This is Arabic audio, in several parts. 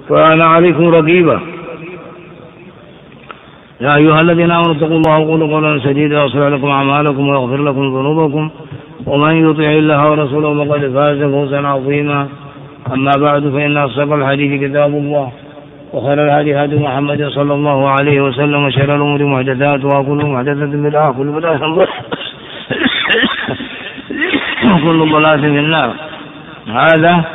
فأنا عليكم رقيبا. يا أيها الذين آمنوا اتقوا الله وقولوا قولا سديدا يصلح لكم أعمالكم ويغفر لكم ذنوبكم ومن يطع الله ورسوله فقد فاز فوزا عظيما. أما بعد فإن أصدق الحديث كتاب الله وخير الهدي هدي محمد صلى الله عليه وسلم وشر الأمور محدثاتها وكل محدثة بدعة وكل بدعة ضلالة وكل ضلالة في النار. هذا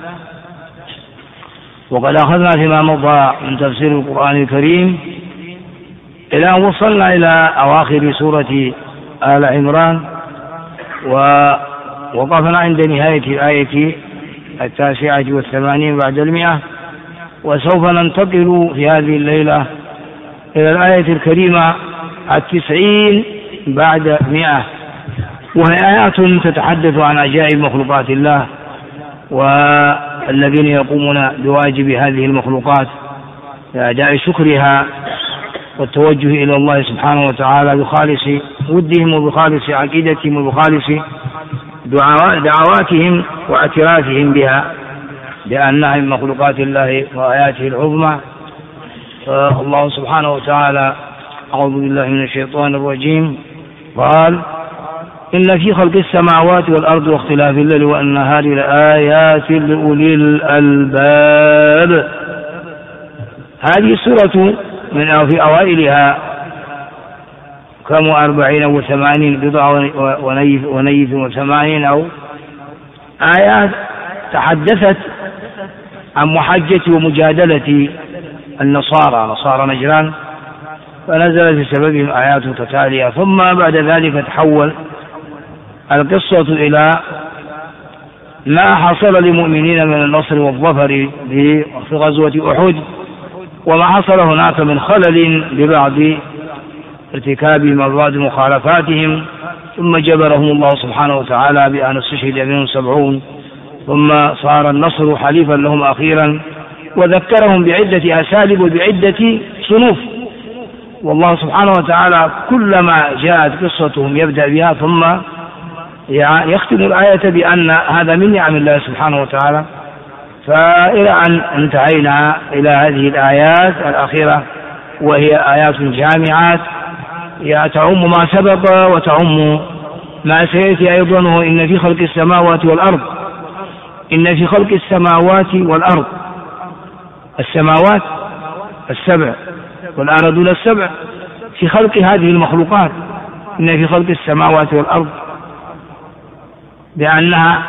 وقد أخذنا فيما مضى من تفسير القرآن الكريم إلى أن وصلنا إلى أواخر سورة آل عمران، ووقفنا عند نهاية الآية 89 بعد 100، وسوف ننتقل في هذه الليلة إلى الآية الكريمة 90 بعد 100، وهي آيات تتحدث عن عجائب مخلوقات الله والذين يقومون بواجب هذه المخلوقات لأداء شكرها والتوجه إلى الله سبحانه وتعالى بخالص ودهم وبخالص عقيدتهم وبخالص دعواتهم واعترافهم بها بأنها من مخلوقات الله وآياته العظمى. فالله سبحانه وتعالى أعوذ بالله من الشيطان الرجيم قال: إن في خلق السماوات والأرض واختلاف الليل والنهار لآيات لأولي الألباب. هذه السورة من في أوائلها كم 40 و80 بضع ونيف 80 أو آيات تحدثت عن محجة ومجادلة نصارى نجران، فنزلت بسببهم آيات تتالية. ثم بعد ذلك تحول القصة إلى ما حصل للمؤمنين من النصر والظفر في غزوة أحد، وما حصل هناك من خلل ببعض ارتكابهم وبعض مخالفاتهم، ثم جبرهم الله سبحانه وتعالى بأن استشهد منهم 70، ثم صار النصر حليفا لهم أخيرا، وذكرهم بعدة أساليب وبعدة صنوف. والله سبحانه وتعالى كلما جاءت قصتهم يبدأ بها ثم يختم الآية بأن هذا من نعم الله سبحانه وتعالى. فإلى أن انتهينا إلى هذه الآيات الأخيرة، وهي آيات جامعات تعم ما سبق وتعم ما سيأتي أيضا. إن في خلق السماوات والأرض، إن في خلق السماوات والأرض، السماوات 7 والأرض 7، في خلق هذه المخلوقات. إن في خلق السماوات والأرض بأنها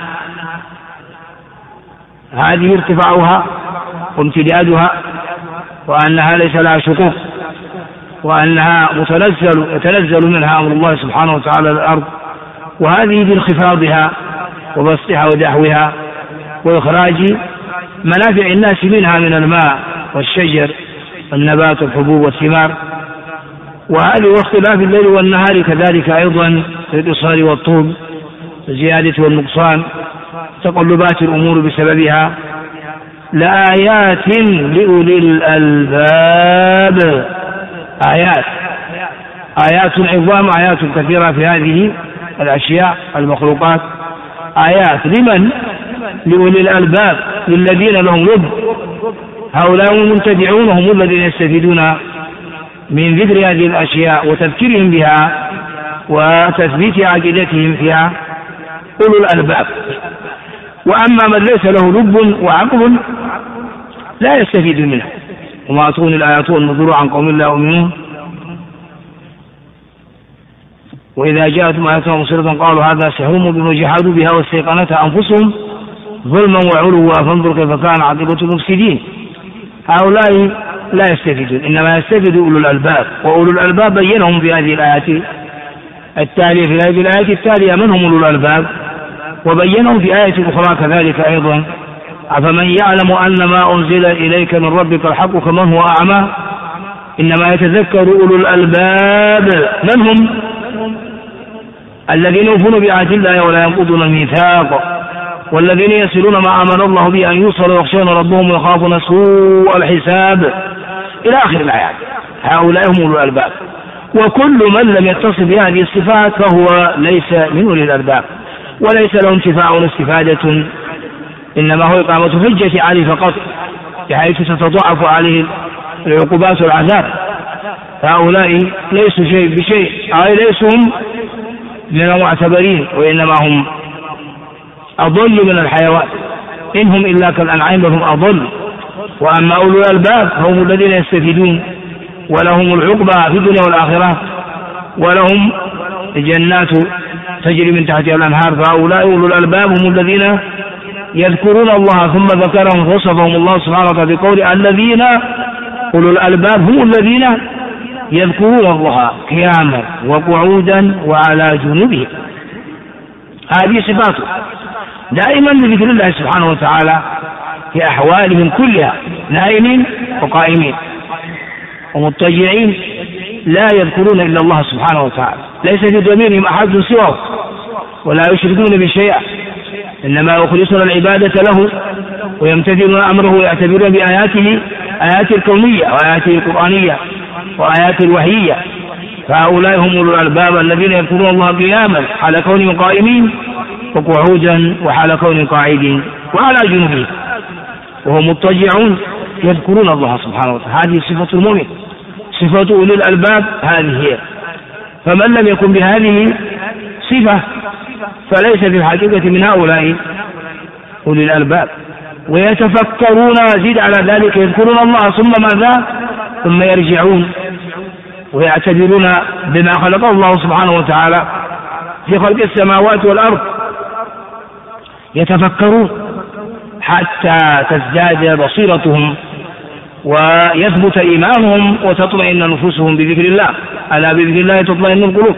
هذه ارتفاعها وامتدادها، وأنها ليس لها شقوق، وأنها يتنزل منها أمر الله سبحانه وتعالى للأرض، وهذه بانخفاضها وبسطها ودحوها وإخراج منافع الناس منها من الماء والشجر والنبات والحبوب والثمار. وهذه واختلاف الليل والنهار كذلك أيضا في الإصرار والطول، الزيادة والنقصان، تقلبات الأمور بسببها لآيات لأولي الألباب. آيات عظام، آيات كثيرة في هذه الأشياء المخلوقات. آيات لمن؟ لأولي الألباب، للذين لهم لب. هؤلاء المنتدعون هم الذين يستفيدون من ذكر هذه الأشياء وتذكيرهم بها وتثبيت عقيدتهم فيها، أولو الألباب. وأما من ليس له لب وعقل لا يستفيد منها. وما تغني الآيات والنذور عن قوم لا يؤمنون. وإذا جاءتهم آية مبصرة قالوا هذا سحر مبين وجحدوا بها واستيقنتها أنفسهم ظلما وعلوا فانظر كيف كان عاقبة المفسدين. هؤلاء لا يستفيدون، إنما يستفيد أولو الألباب. وأولو الألباب بينهم في هذه الآيات التالية. في هذه الآية التالية من هم أولو الألباب، وبينهم في آية أخرى كذلك أيضا: أفمن يعلم أن ما أنزل إليك من ربك الحق كمن هو أعمى إنما يتذكر أولو الألباب. من هم؟ الذين يوفون بعهد الله ولا ينقضون الميثاق، والذين يصلون ما أمر الله به أن يوصل ويخشون ربهم ويخافون سوء الحساب إلى آخر الآيات. هؤلاء هم أولو الألباب. وكل من لم يتصف بهذه الصفات فهو ليس من أولي الألباب، وليس له انتفاع واستفادة، إنما هو إقامة حجة عليه فقط. بحيث تتضاعف عليه العقوبات والعذاب. فهؤلاء ليسوا شيء بشيء، أي ليسوا من المعتبرين، وإنما هم أضل من الحيوان، إنهم إلا كالأنعام بل هم أضل. وأما أولو الألباب هم الذين يستفيدون، ولهم العقبى في الدنيا والآخرة، ولهم جنات تجري من تحتها الأنهار. فهؤلاء أولو الألباب هم الذين يذكرون الله، ثم ذكرهم وصفهم الله سبحانه وتعالى بقول الذين أولو الألباب هم الذين يذكرون الله قياما وقعودا وعلى جنوبهم. هذه صفاته دائما بذكر الله سبحانه وتعالى في أحوالهم كلها، نائمين وقائمين ومضطجعين، لا يذكرون إلا الله سبحانه وتعالى، ليس في ضميرهم أحد سواه، ولا يشركون بشيء، إنما يخلصون العبادة له ويمتثلون أمره ويعتبرون بآياته، آيات الكونية وآياته القرآنية وآيات الوحيية. فهؤلاء هم أولو الألباب الذين يذكرون الله قياما حال كونهم قائمين، وقعودا وحال كونهم قاعدين، وعلى جنوبهم وهم مضطجعون يذكرون الله سبحانه وتعالى. هذه صفة المؤمن، صفة أولي الألباب هذه هي. فمن لم يكن بهذه صفة فليس في الحقيقة من هؤلاء أولي الألباب. ويتفكرون، زيد على ذلك يذكرون الله ثم ماذا؟ ثم يرجعون ويعتبرون بما خلقه الله سبحانه وتعالى في خلق السماوات والأرض، يتفكرون حتى تزداد بصيرتهم ويثبت إيمانهم وتطمئن نفوسهم بذكر الله. ألا بذكر الله تطمئن القلوب.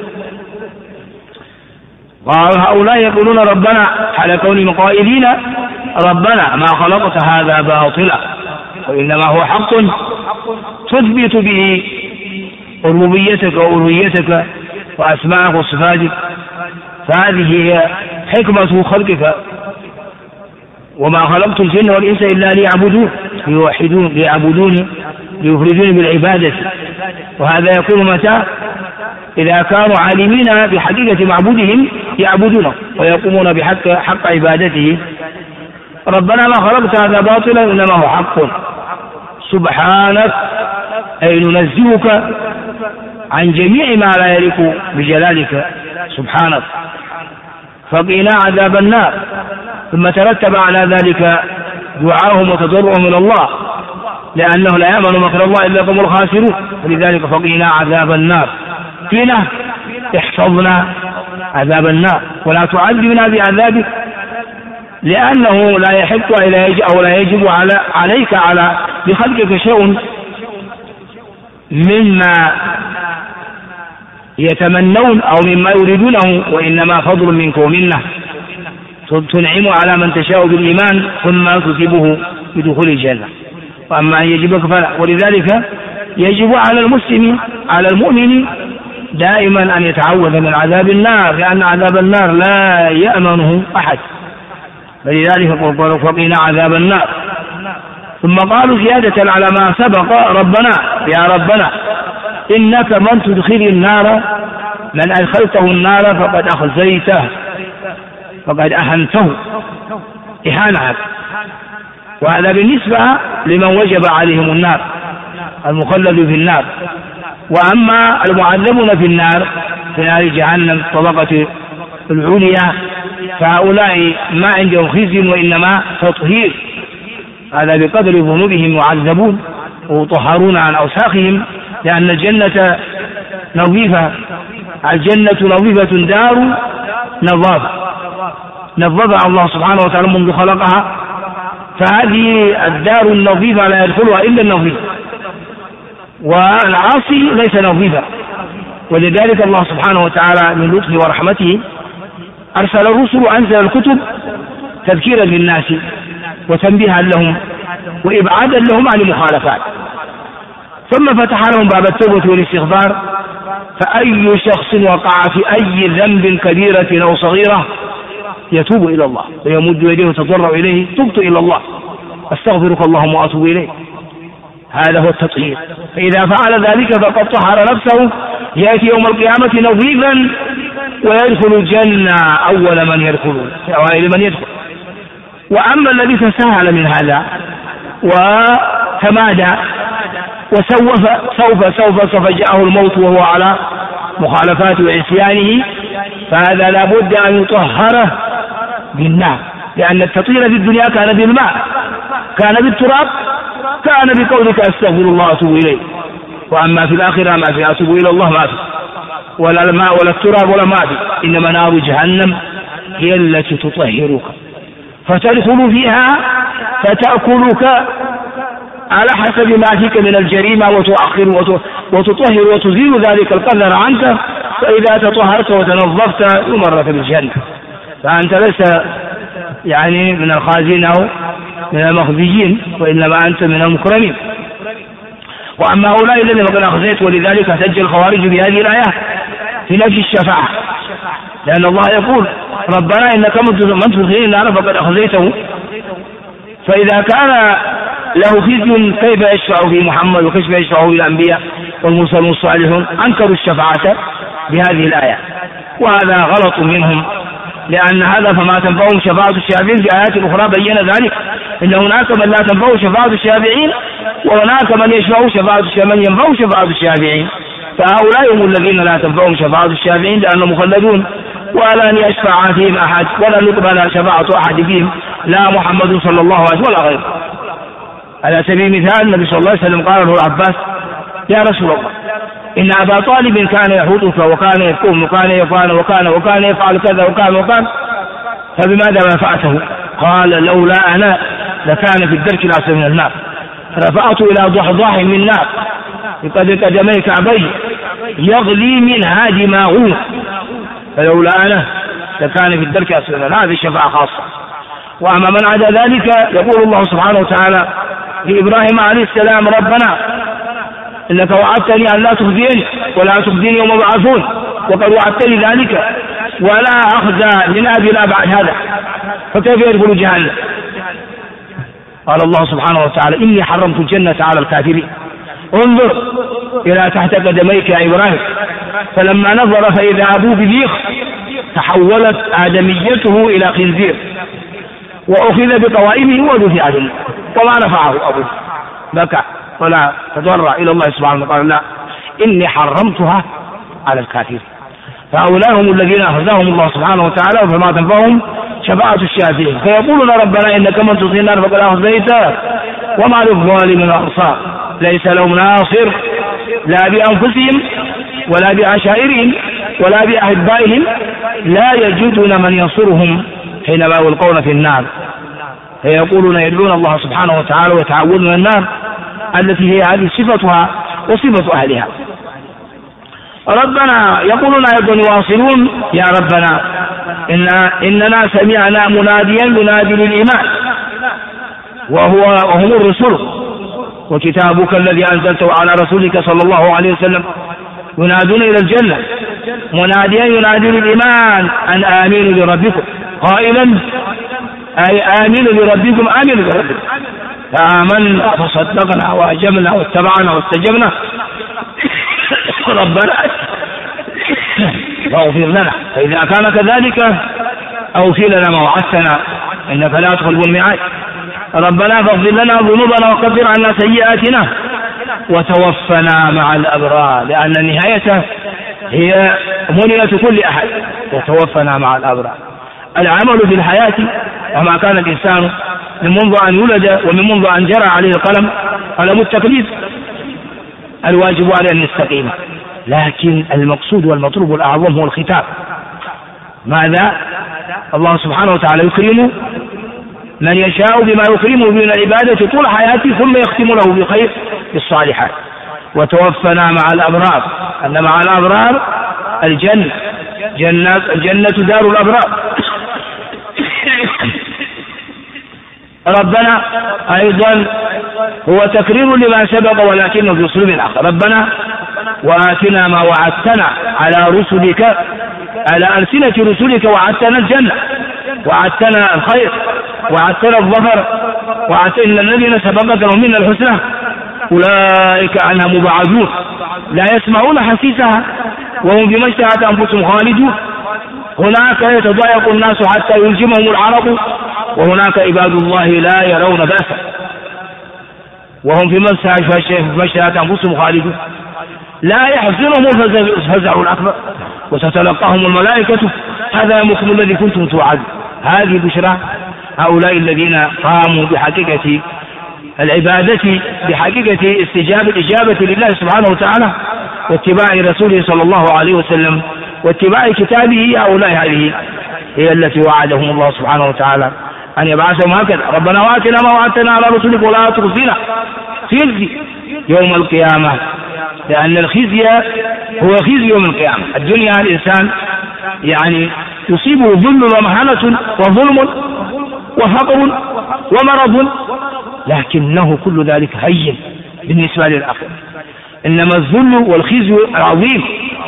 وهؤلاء يقولون ربنا حال كونهم قائلين ربنا ما خلقت هذا باطلا وإنما هو حق تثبت به ربوبيتك وألوهيتك وأسماءك وصفاتك. فهذه هي حكمة خلقك، وما خلقت الجن والإنس إلا ليعبدون، ليعبدوني ليفردوني بالعبادة. وهذا يكون متى؟ إذا كانوا عالمين بحقيقة معبودهم يعبدونه ويقومون حق عبادته. ربنا ما خلقت هذا باطلا إنما هو حق سبحانك، أي ننزهك عن جميع ما لا يليق بجلالك سبحانك، فقنا عذاب النار. ثم ترتب على ذلك دعاهم وتضرعهم إلى الله، لأنه لا يأمن مكر الله إلا القوم الخاسرون. ولذلك فقنا عذاب النار، قنا احفظنا عذاب النار ولا تعذبنا بعذابك، لأنه لا يحق أو لا يجب عليك على بخلقك شيء مما يتمنون أو مما يريدونه، وإنما فضل منك ومنه تنعم على من تشاء بالإيمان ثم تصيبه بدخول الجنة. وأما أن يجبك فلا. ولذلك يجب على المسلم على المؤمن دائما أن يتعوذ من عذاب النار، لأن عذاب النار لا يأمنه أحد. فلذلك قالوا فقنا عذاب النار. ثم قالوا زيادة على ما سبق ربنا يا ربنا إنك من تدخل النار من أدخلته النار فقد أخزيته فقد أهنته إهانة. وهذا بالنسبة لمن وجب عليهم النار المخلد في النار. وأما المعذبون في النار في نار جهنم الطبقة العليا فهؤلاء ما عندهم خزي وإنما تطهير، هذا بقدر ذنوبهم يعذبون ويطهرون عن أوساخهم، لأن الجنة نظيفة، الجنة نظيفة دار نظافة نظفها الله سبحانه وتعالى منذ خلقها. فهذه الدار النظيفة لا يدخلها إلا النظيف، والعاصي ليس نظيفا. ولذلك الله سبحانه وتعالى من لطفه ورحمته أرسل الرسل وأنزل الكتب تذكيرا للناس وتنبيها لهم وإبعادا لهم عن المخالفات، ثم فتح لهم باب التوبة والاستغفار. فأي شخص وقع في أي ذنب كبيرة أو صغيرة يتوب إلى الله ويمد يديه ويتضرع إليه، تبت إلى الله أستغفرك اللهم وأتوب إليه. هذا هو التطهير. فإذا فعل ذلك فقد طهر نفسه، يأتي يوم القيامة نظيفا ويدخل الجنة أول من يدخل. وأما الذي تساهل من هذا وتمادى سوف جاءه الموت وهو على مخالفاته وعصيانه، فهذا لا بد أن يطهره بالنار، لأن التطهير في الدنيا كان بالماء، كان بالتراب، كان بقولك أستغفر الله وأتوب إليه. وأما في الآخرة ما في أتوب إلى الله ما في، ولا الماء ولا التراب ولا ما في، إنما نار جهنم هي التي تطهرك، فتدخل فيها فتأكلك على حسب ما فيك من الجريمة، وتؤخر وتطهر وتزيل ذلك القدر عنك، فإذا تطهرت وتنظفت يمرك بالجنة، فأنت ليس يعني من الخازين أو من المخزيين، وإنما أنت من المكرمين. وأما هؤلاء الذين قد أخزيت، ولذلك احتج الخوارج بهذه الآية في نفي الشفاعة، لأن الله يقول ربنا إنك من تدخل النار فقد أخزيته، فإذا كان له خزي كيف يشفع في محمد وكيف يشفع في الأنبياء والمرسلون الصالحون؟ أنكروا الشفاعة بهذه الآية، وهذا غلط منهم، لأن هذا فما تنفعهم شفاعة الشافعين. في آيات أخرى بين ذلك، إن هناك من لا تنفعه شفاعة الشافعين، وهناك من ينفع شفاعة الشافعين، فهؤلاء هم الذين لا تنفعهم شفاعة الشافعين لأنهم مخلدون، ولن يشفع فيهم أحد، ولن يقبل شفاعة أحد فيهم، لا محمد صلى الله عليه وسلم ولا غيره. على سبيل المثال النبي صلى الله عليه وسلم قال له العباس: يا رسول الله، إن أبا طالب كان يحوطك وكان يبكون وكان يفعل وكان يفعل كذا وكان، فبماذا منفعته؟ قال: لولا أنا لكان في الدرك الأسفل من النار، رفعت إلى ضحضاح من نار بقدر قدمي كعبيه يغلي منها دماغه، فلولا أنا لكان في الدرك الأسفل من النار. هذه شفاعة خاصة. وأما من عدا ذلك يقول الله سبحانه وتعالى لإبراهيم عليه السلام: ربنا إنك وعدتني أن لا تخزيني ولا تخزيني يوم يبعثون، وقد وعدتني ذلك ولا أخزى من أبي لا بعد هذا، فكيف يدخل جهنم؟ قال الله سبحانه وتعالى: إني حرمت الجنة على الكافرين. انظر إلى تحت قدميك يا إبراهيم، فلما نظر فإذا أبوه بذيخ تحولت آدميته إلى خنزير، وأخذ بقوائمه ودفع عنه، وما نفعه أبوه، بكى ولا تضرع إلى الله سبحانه وتعالى: لا، إني حرمتها على الكافرين. فهؤلاء هم الذين أخذهم الله سبحانه وتعالى، فما تنفعهم شفاعة الشافعين، فيقولون ربنا إنك من تدخل النار فقد أخزيته وما للظالمين من أنصار، ليس لهم ناصر لا بأنفسهم ولا بعشائرهم ولا بأحبائهم، لا يجدون من ينصرهم حينما يلقون في النار، فيقولون يدعون الله سبحانه وتعالى ويتعوذون من النار التي هي هذه صفتها وصفة أهلها. ربنا يقولون أيضا يواصلون: يا ربنا إننا سمعنا مناديا ينادي للإيمان وهم الرسل، وكتابك الذي أنزلته على رسولك صلى الله عليه وسلم ينادون إلى الجنة، مناديا ينادي للإيمان أن آمنوا بربكم، قائلا: أي آمنوا بربكم آمنوا بربكم، فآمنا فصدقنا وأجبنا واتبعنا واستجبنا ربنا فاغفر لنا. فإذا كان كذلك أوفي لنا ما وعدتنا إنك لا تخلف الميعاد. ربنا فاغفر لنا ذنوبنا وكفر عنا سيئاتنا وتوفنا مع الأبرار، لأن نهايته هي منية كل أحد، وتوفنا مع الأبرار. العمل في الحياة وما كان الإنسان من منذ أن يولد ومن منذ أن جرى عليه القلم قلم التكليف، الواجب عليه أن يستقيم، لكن المقصود والمطلوب الأعظم هو الختام. ماذا؟ الله سبحانه وتعالى يكرم من يشاء بما يكرمه من العبادة طول حياته، ثم يختم له بخير بالصالحات. وتوفنا مع الأبرار، أن مع الأبرار الجنة دار الأبرار. ربنا أيضا هو تكرير لما سبق ولكنه في أسلوب آخر. ربنا وآتنا ما وعدتنا على رسلك، على ألسنة رسلك، وعدتنا الجنة، وعدتنا الخير، وعدتنا الظفر، وعدتنا الذين سبقت لهم من الحسنى أولئك عنها مبعدون لا يسمعون حسيسها وهم بما اشتهت أنفسهم خالدون. هناك يتضايق الناس حتى يلجمهم العرق، وهناك عباد الله لا يرون بأسا. وهم في مشتهى أنفسهم خالدون لا يحزنهم الفزع الأكبر وتتلقاهم الملائكة هذا يومكم الذي كنتم توعدون. هذه بشرى هؤلاء الذين قاموا بحقيقة العبادة، بحقيقة الإجابة لله سبحانه وتعالى واتباع رسوله صلى الله عليه وسلم واتباع كتابه. هؤلاء هذه هي التي وعدهم الله سبحانه وتعالى أن يبعثهم هكذا: ربنا وآتنا ما وعدتنا على رسلك ولا تخزنا خزي يوم القيامة. لأن الخزي هو خزي يوم القيامة. الدنيا الإنسان يعني يصيبه ذل ومهانة وظلم وفقر ومرض، لكنه كل ذلك هين بالنسبة للآخرة. إنما الذل والخزي العظيم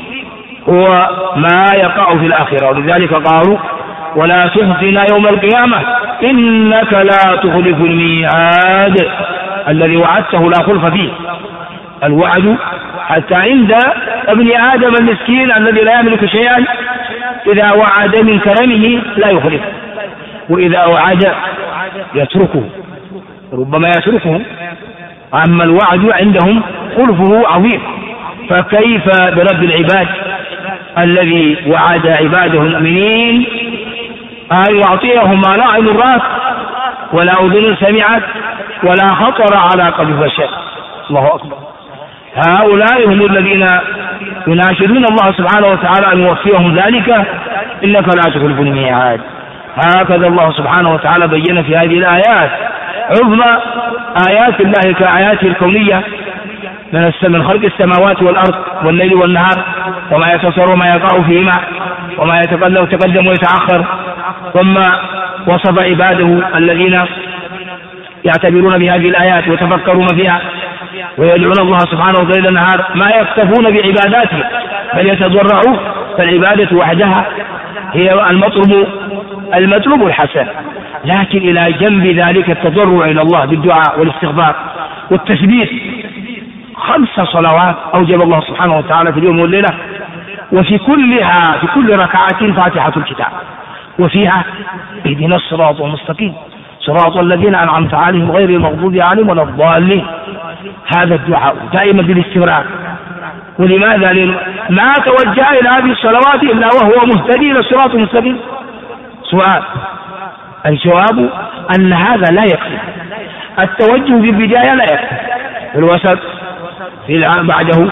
هو ما يقع في الآخرة. ولذلك قالوا: ولا تخزنا يوم القيامة إنك لا تخلف الميعاد. الذي وعدته لا خلف فيه. الوعد حتى عند ابن آدم المسكين الذي لا يملك شيئا إذا وعد من كرمه لا يخلف، وإذا وعد يتركه، ربما يتركه. أما الوعد عندهم خلفه عظيم، فكيف برب العباد الذي وعد عباده المؤمنين أن يعطيهم ما لا عين رأت ولا أذن سمعت ولا خطر على قلب بشر. الله أكبر. هؤلاء هم الذين يناشدون الله سبحانه وتعالى أن يوفيهم ذلك: إنك لا تخلف الميعاد. هكذا الله سبحانه وتعالى بين في هذه الآيات عظم آيات الله كآياته الكونية من خلق السماوات والأرض والليل والنهار وما يتصر وما يقع فيهما وما يتقدم ويتأخر. ثم وصف عباده الذين يعتبرون بهذه الآيات ويتفكرون فيها ويدعون الله سبحانه وتعالى ليل النهار ما يكتفون بعباداته بل يتضرعون. فالعبادة وحدها هي المطلوب الحسن، لكن إلى جنب ذلك التضرع إلى الله بالدعاء والاستغفار والتثبيت. 5 صلوات أوجب الله سبحانه وتعالى في اليوم والليلة، وفي كل ركعة فاتحة الكتاب، وفيها اهدنا الصراط المستقيم صراط الذين أنعمت عليهم غير المغضوب عليهم ولا الضالين. هذا الدعاء دائما بالاستمرار. ولماذا؟ ما توجه إلى هذه الصلوات إلا وهو مهتدي إلى الصراط المستقيم. سؤال. الجواب أن هذا لا يكفي. التوجه في البداية لا يكفي، في الوسط، في بعده،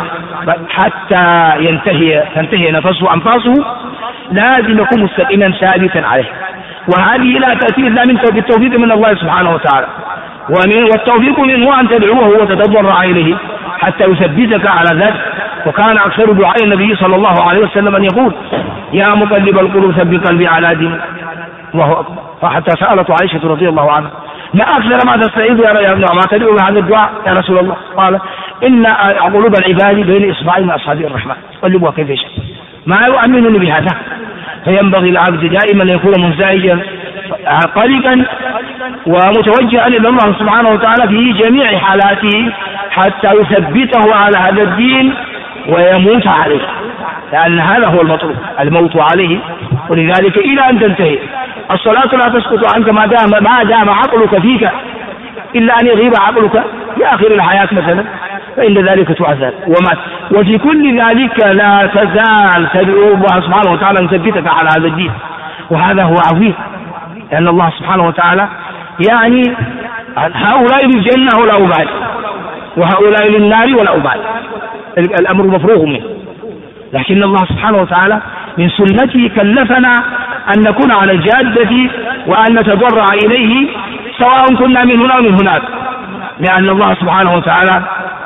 حتى تنتهي نفسه وأنفاسه لازم يكون مستقيما ثابتا عليه. وهذه لا تأتي إلا بالتوفيق من الله سبحانه وتعالى، والتوفيق منه أن تدعوه وتتضرع إليه حتى يثبتك على ذلك. وكان أكثر دعاء النبي صلى الله عليه وسلم أن يقول: يا مقلب القلوب ثبت قلبي على دينك. الله أكبر. فحتى سألت عائشة رضي الله عنها: ما أكثر ما تستعيذ يا ابن ما تدعو هذا الدعاء يا رسول الله؟ قال: إن قلوب العباد بين إصبعين من أصابع الرحمن قلبوها كيف يشاء. ما يؤمنني بهذا. فينبغي العبد دائما أن يكون منزعجا قلقا ومتوجها إلى الله سبحانه وتعالى في جميع حالاته حتى يثبته على هذا الدين ويموت عليه، لأن هذا هو الموت عليه. ولذلك إلى أن تنتهي الصلاة لا تسقط عنك ما دام عقلك فيك، إلا أن يغيب عقلك في آخر الحياة مثلا، فإن ذلك تعذب ومات. وفي كل ذلك لا تزال تدعو الله سبحانه وتعالى أن يثبتك على هذا الدين. وهذا هو عظيم، لأن الله سبحانه وتعالى يعني هؤلاء للجنة ولا أبعد، وهؤلاء للنار ولا أبعد، الأمر مفروغ منه. لكن الله سبحانه وتعالى من سنته كلفنا أن نكون على الجادة وأن نتضرع إليه سواء كنا من هنا ومن هناك، لأن الله سبحانه وتعالى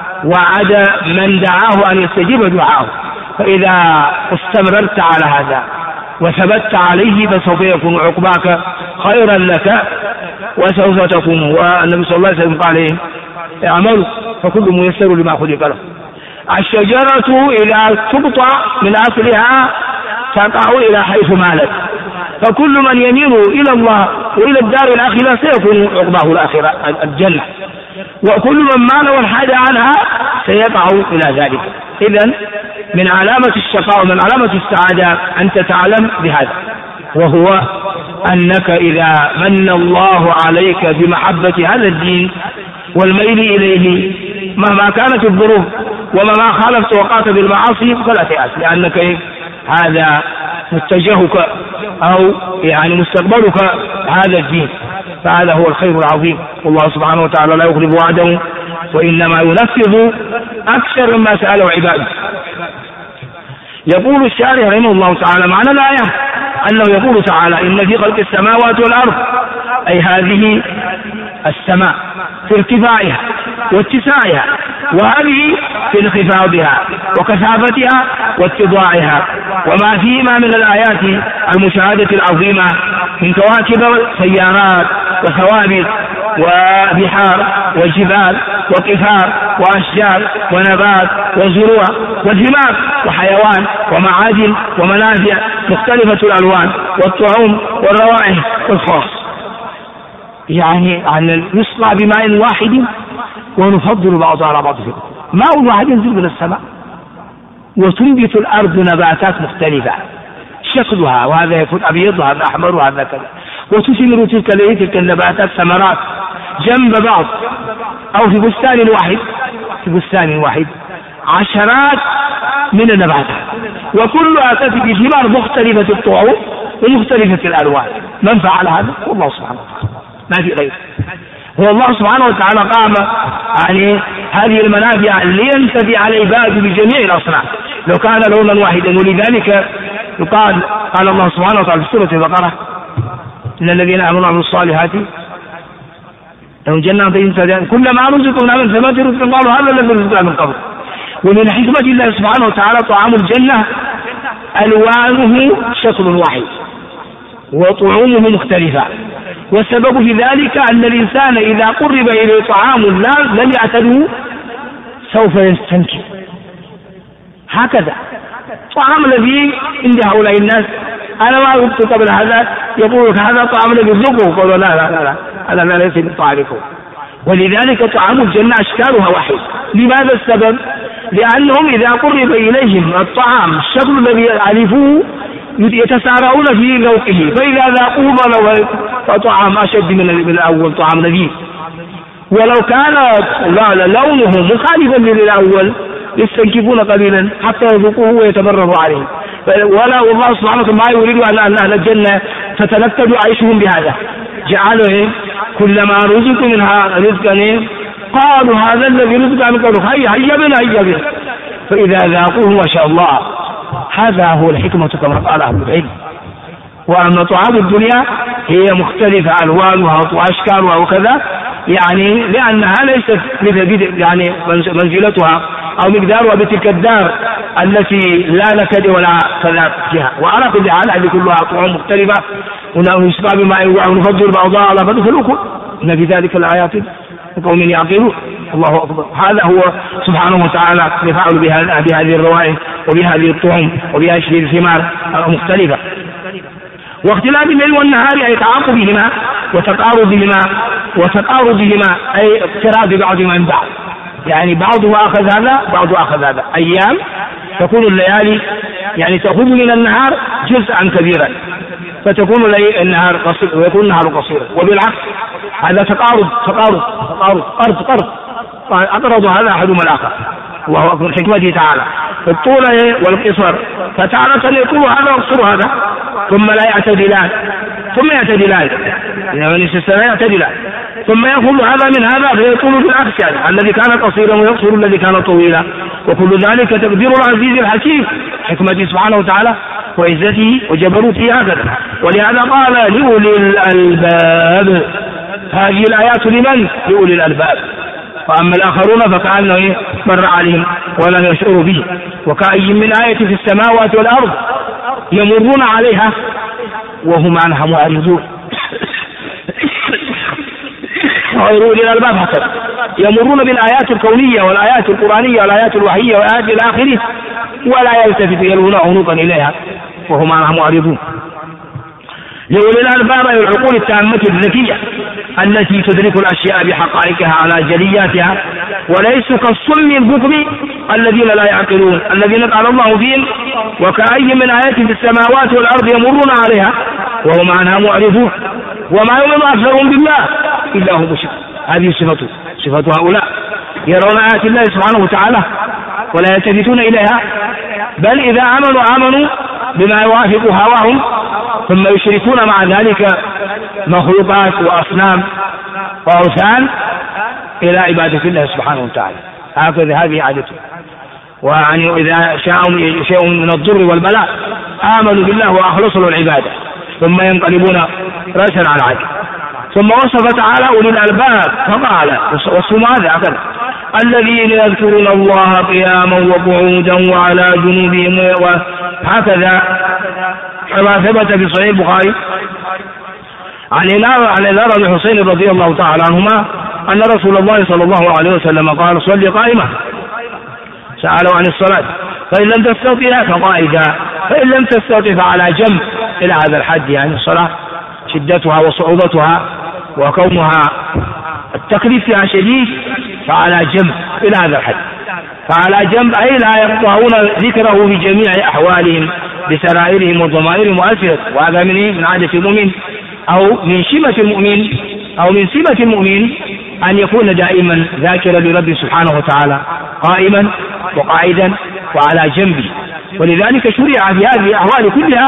وعد من دعاه أن يستجيب دعاه. فإذا استمررت على هذا وثبت عليه فسوف يكون عقباك خيرا لك وسوف تكون. والنبي صلى الله عليه وسلم قال: اعملوا فكل ميسر لما خلق له. الشجرة إذا تقطع من أصلها تقع إلى حيث مالت، فكل من يميل إلى الله وإلى الدار الآخرة سيكون عقباه الآخرة الجنة، وكل من مال وانحاد عنها سيقع إلى ذلك. إذن من علامة الشقاء ومن علامة السعادة أن تتعلم بهذا، وهو أنك إذا من الله عليك بمحبة هذا الدين والميل إليه مهما كانت الظروف، ومهما خالفت وقعت بالمعاصي فلا تيأس، لأنك هذا متجهك أو يعني مستقبلك هذا الدين، فهذا هو الخير العظيم. والله سبحانه وتعالى لا يخلف وعده وإنما ينفذ أكثر مما سأله عباده. يقول الشارح رحمه الله تعالى معنى الآية أنه يقول تعالى إن في خلق السماوات والأرض، أي هذه السماء في ارتفاعها واتساعها، وهذه في انخفاضها وكثافتها واتضاعها، وما فيهما من الآيات المشاهدة العظيمة من كواكب سيارات وثوابت وبحار وجبال وقفار وأشجار ونبات وزروع وثمار وحيوان ومعادن ومنافع مختلفة الألوان والطعوم والروائح والخاص، يعني أن يصنع بماء واحد ونفضل بعضها على بعض. ماء واحد ينزل من السماء وتنبت الأرض نباتات مختلفة شكلها، وهذا يكون أبيض وهذا أحمر وهذا كذا، وتثمر تلك النباتات ثمرات جنب بعض أو في بستان واحد عشرات من النباتات، وكلها تأتي بثمار مختلفة الطعوم ومختلفة الألوان. من فعل هذا؟ والله سبحانه وتعالى، ما في غيره. هو الله سبحانه وتعالى قام يعني هذه المنافع لينتفع العباد بجميع الأصناف لو كان لونا واحدا. ولذلك يقال قال الله سبحانه وتعالى في سورة البقرة إن الذين آمنوا وعملوا الصالحات لهم جنات تجري كلما رزقوا من ثمرة رزق قالوا هذا الذي رزقنا من قبل. ومن حكمة الله سبحانه وتعالى طعام الجنة ألوانه شكل واحد وطعومه مختلفة، والسبب في ذلك أن الإنسان إذا قرب إليه طعام لم يعتده سوف يستنكر. هكذا طعام الذي عند هؤلاء الناس أنا ما قلت قبل هذا يقول هذا طعام الذي يذوقه، قالوا لا هذا لا ليس بطعامكم. ولذلك طعام الجنة أشكالها واحد. لماذا السبب؟ لأنهم إذا قرب إليهم الطعام الشكل الذي ألفوه يتسارعون في ذوقه، فإذا ذاقوه فطعام أشد من الأول، طعام لذيذ. ولو كان لونه مخالفا للأول يستنكفون قليلا حتى يذوقوه ويتمرروا عليه. ولا والله سبحانه وتعالى ما يريد أن أهل الجنة تتلذذ عيشهم بهذا، جعلوا كلما رزقوا منها رزقا قالوا هذا الذي رزقنا من قبل هيا بنا. فإذا ذاقوه ما شاء الله. هذا هو الحكمة كما قال أهل العلم. وأما طعام الدنيا هي مختلفة ألوانها وأشكالها وكذا، يعني لأنها ليست يعني منزلتها أو مقدارها بتلك الدار التي لا نكد ولا كذا فيها. وعلى كل حال هذه كلها طعوم مختلفة ونسقى بماء ونفضل بعضها على بعض فلوكم إن في ذلك الآيات لقوم يعقلون. الله أكبر. هذا هو سبحانه وتعالى يفعل بهذه الروائح وبهذه الطعوم وبهذه الثمار المختلفة. واختلاف الليل والنهار أي تعاقبهما وتقاربهما أي اقتراب بعضهما من بعض، يعني بعضه أخذ هذا بعض أخذ هذا. أيام تكون الليالي يعني تأخذ من النهار جزءا كبيرا فتكون النهار قصير ويكون النهار قصيرا، وبالعكس هذا تقارب قرض أقرض هذا أحدهما الآخر. الله أكبر حكمته تعالى الطول والقصر، فتارة يكون هذا ويقصر هذا ثم لا يعتدلان لا يعتدلان ثم يأخذ هذا من هذا فيكون بالعكس، يعني الذي كان قصيرا ويقصر الذي كان طويلا، وكل ذلك تقدير العزيز الحكيم حكمته سبحانه وتعالى وعزته وجبروته هكذا. ولهذا قال لأولي الألباب. هذه الآيات لمن؟ لأولي الألباب. وأما الآخرون فكأنه مر عليهم ولم يشعروا به. وكأي من آية في السماوات والأرض يمرون عليها وهم عنها معرضون. غير أولي الألباب هكذا يمرون بالآيات الكونية والآيات القرآنية والآيات الوحية والآيات الآخرة ولا يلتفت يلون عنقا إليها وهم عنها معرضون. لأولي الألباب العقول التامة الذكية التي تدرك الأشياء بحقائقها على جلياتها، وليس كالصم البكم الذين لا يعقلون الذين قال الله فيهم وكأي من آيات في السماوات والأرض يمرون عليها وهم عنها معرضون وما يؤمن أكثرهم بالله إلا هم مشركون. هذه صفته صفة هؤلاء يرون آيات الله سبحانه وتعالى ولا يلتفتون إليها، بل إذا آمنوا بما يوافق هواهم ثم يشركون مع ذلك مخلوقات وأصنام وأوثان إلى عبادة الله سبحانه وتعالى. هكذا هذه عادته. ويعني إذا شاءوا شيء من الضر والبلاء آمنوا بالله وأخلصوا له العبادة ثم ينقلبون رأسا على عقب. ثم وصف تعالى أولي الألباب فقال وصفهم هذا الذين يذكرون الله قياما وقعودا وعلى جنوبهم، وهكذا كما ثبت في صحيح البخاري عن الإمام الحسين رضي الله تعالى عنهما أن رسول الله صلى الله عليه وسلم قال صل قائمة، سألوا عن الصلاة فإن لم تستطع فقائدا فإن لم تستطع فعلى جنب، إلى هذا الحد. يعني الصلاة شدتها وصعوبتها وكونها التكليف فيها شديد فعلى جنب إلى هذا الحد. فعلى جنب أي لا يقطعون ذكره في جميع أحوالهم بسرائرهم وضمائرهم وألسنتهم، وهذا من عادة المؤمن أو من شيمة المؤمن أو من سمة المؤمن أن يكون دائما ذاكرا لرب سبحانه وتعالى قائما وقاعدا وعلى جنبه. ولذلك شرع في هذه الأحوال كلها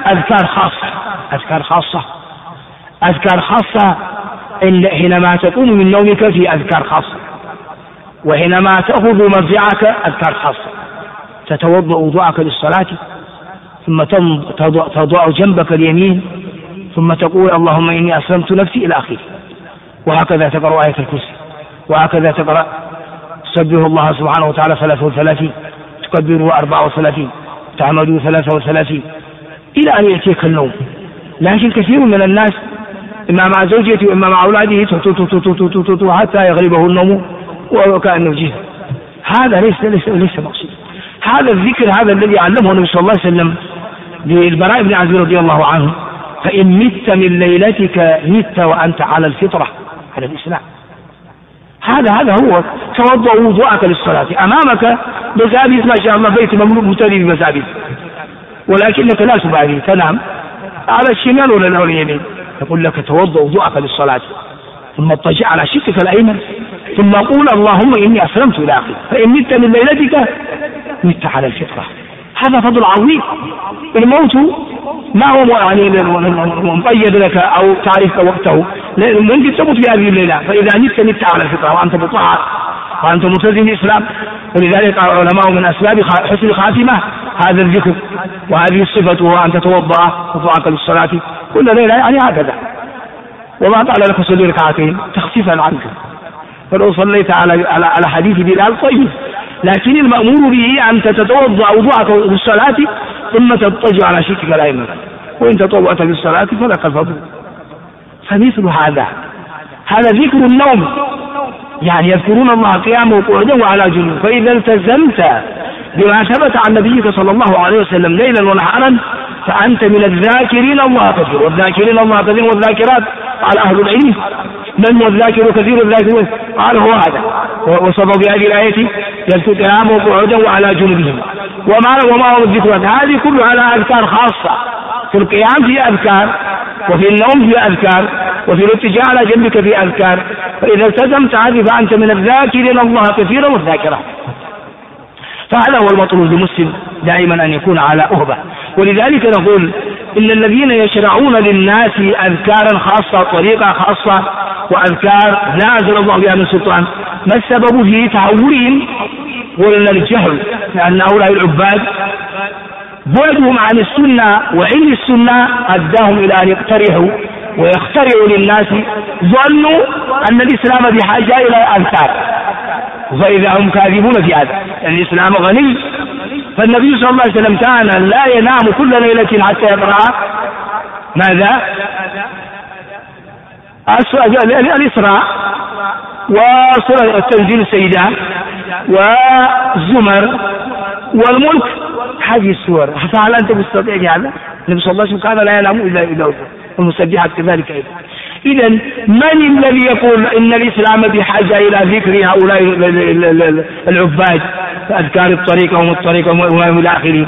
أذكار خاصة حينما تقوم من نومك في أذكار خاصة، وحينما تأخذ مضجعك أذكار خاصة. تتوضأ وضوءك للصلاة ثم تضع جنبك اليمين ثم تقول اللهم إني أسلمت نفسي إلى آخره. وهكذا تقرأ آية الكرسي، وهكذا تقرأ تسبح الله سبحانه وتعالى 33، تكبره 34، تعمده 33 إلى أن يأتيك النوم. لكن كثير من الناس إما مع زوجته وإما مع أولاده حتى يغلبه النوم وكأنه جيد. هذا ليس مقصود. هذا الذكر هذا الذي علمه النبي صلى الله عليه وسلم للبراء بن عازب رضي الله عنه فإن مت من ليلتك مت وأنت على الفطرة على الإسلام. هذا هو توضأ وضوءك للصلاة. أمامك مزابيز ما شاء الله، بيت مملوء ممتلئ بمزابيز، ولكنك لا تبالي تنام على الشمال ولا على اليمين. يقول لك توضأ وضوءك للصلاة ثم اضطجع على شقك الأيمن ثم قول اللهم إني أسلمت إلى آخره فإن مت من ليلتك مت على الفطرة. هذا فضل عظيم. الموت ما هو يعني مقيد لك أو تعرف وقته، ممكن تموت في هذه الليلة، فإذا مت على الفطرة وأنت مطهر وأنت ملتزم بالإسلام. ولذلك قال العلماء من أسباب حسن الخاتمة هذا الذكر وهذه الصفة، وهو أن تتوضأ وضوءك للصلاة كل ليلة يعني هكذا. وما قال لك صلي ركعتين تخفيفا عنك، فلو صليت على حديث بلال طيب، لكن المأمور به أن تتوضأ وضوءك للصلاة ثم تضطجع على شقك الأيمن، وإن تطوعت للصلاة فلك الفضل. فمثل هذا ذكر النوم، يعني يذكرون الله قياما وقعودا وعلى جنوب. فإذا التزمت بما ثبت عن نبيك صلى الله عليه وسلم ليلا ونهارا فأنت من الذاكرين الله كثير، والذاكرين الله كثير والذاكرات قال أهل العلم من هو الذاكر كثير الذاكرين؟ قال هو هذا. وصف بهذه الآية يذكر قياما وقعودا وعلى جنوبهم. وما هو الذكر؟ هذه كلها على أذكار خاصة. في القيام في أذكار، وفي النوم في أذكار، وفي الاتجاه على جنبك في أذكار. فإذا التزمت هذه فأنت من الذاكرين الله كثيرا والذاكرات. فهذا هو المطلوب للمسلم دائما أن يكون على أهبة. ولذلك نقول إن الذين يشرعون للناس أذكارا خاصة طريقة خاصة وأذكار لا أنزل الله بها من سلطان، ما السبب في تهورهم؟ قلنا الجهل، لأن هؤلاء العباد بعدهم عن السنة وعلم السنة أداهم إلى أن يقترحوا ويخترعوا للناس. ظنوا أن الإسلام بحاجة إلى أذكار، فإذا هم كاذبون في هذا. يعني الإسلام غني، فالنبي صلى الله عليه وسلم كان لا ينام كل ليلة حتى يقرأ ماذا؟ الإسراء وسورة التنزيل السيدة والزمر والملك، هذه السور. فهل أنت مستطيع هذا؟ النبي صلى الله عليه وسلم كان لا ينام إلا والمسبحات كذلك أيضا. إذا من الذي يقول إن الإسلام بحاجة إلى ذكر هؤلاء العباد أذكار الطريقة وهم الطريقة وهم إلى آخره؟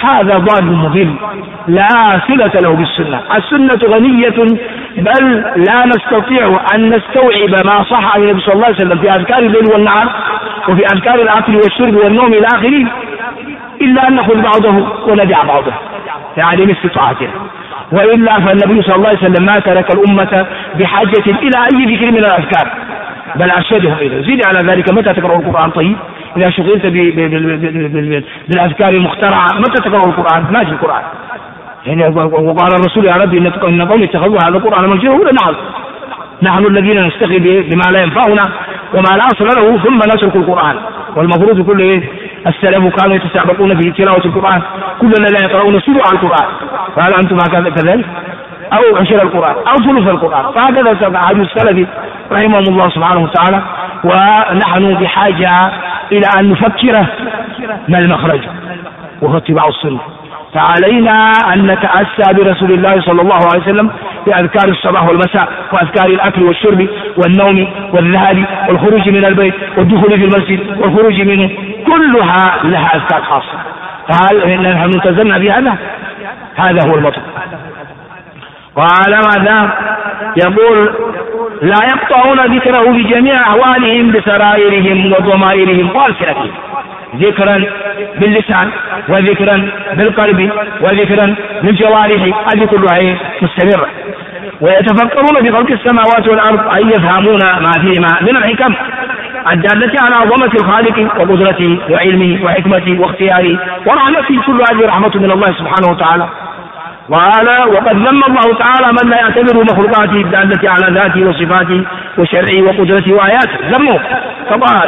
هذا ضال مضل لا صلة له بالسنة. السنة غنية، بل لا نستطيع أن نستوعب ما صح عن النبي صلى الله عليه وسلم في أذكار الليل والنهار وفي أذكار الأكل والشرب والنوم إلى آخره، إلا أن نأخذ بعضه وندع بعضه لعدم استطاعتنا، وإلا فالنبي صلى الله عليه وسلم ما ترك الأمة بحاجة إلى أي ذكر من الأذكار، بل أرشدهم إليه. زيد على ذلك، متى تقرأ القرآن؟ طيب إذا شغلت بالأذكار المخترعة متى تقرأ القرآن؟ ما في القرآن. يعني وقال الرسول يا ربي إن قوم اتخذوا هذا القرآن مهجورا. نعم، نحن الذين نستغي بما لا ينفعنا وما لا أصل له ثم نترك القرآن. والمفروض كل السلف كانوا يتسابقون في تلاوة القرآن، كلنا لا يقرؤون سبع القرآن، فهل أنتم كذلك؟ أو عشر القرآن أو ثلث القرآن؟ فهكذا عهد السلف رحمهم الله سبحانه وتعالى. ونحن بحاجة إلى أن نفكر ما المخرج وهو اتباع السنة. فعلينا أن نتأسى برسول الله صلى الله عليه وسلم في أذكار الصباح والمساء وأذكار الأكل والشرب والنوم والذهاب والخروج من البيت والدخول في المسجد والخروج منه، كلها لها أذكار خاصة. فهل نحن التزمنا بهذا؟ هذا هو المطلوب. وعلى ماذا يقول لا يقطعون ذكره بجميع أحوالهم بسرائرهم وضمائرهم وألسنتهم، ذكرا باللسان وذكرا بالقلب وذكرا بالجوارح، هذه كلها مستمرة. ويتفكرون في خلق السماوات والأرض، أي يفهمون ما فيهما من الحكم الدالة على عظمة الخالق وقدرته وعلمه وحكمته واختياره ورحمته، كل هذه رحمة من الله سبحانه وتعالى. وقد ذم الله تعالى من لا يعتبر مخلوقاته الدالة على ذاته وصفاته وشرعه وقدرته وآياته، ذمه فقال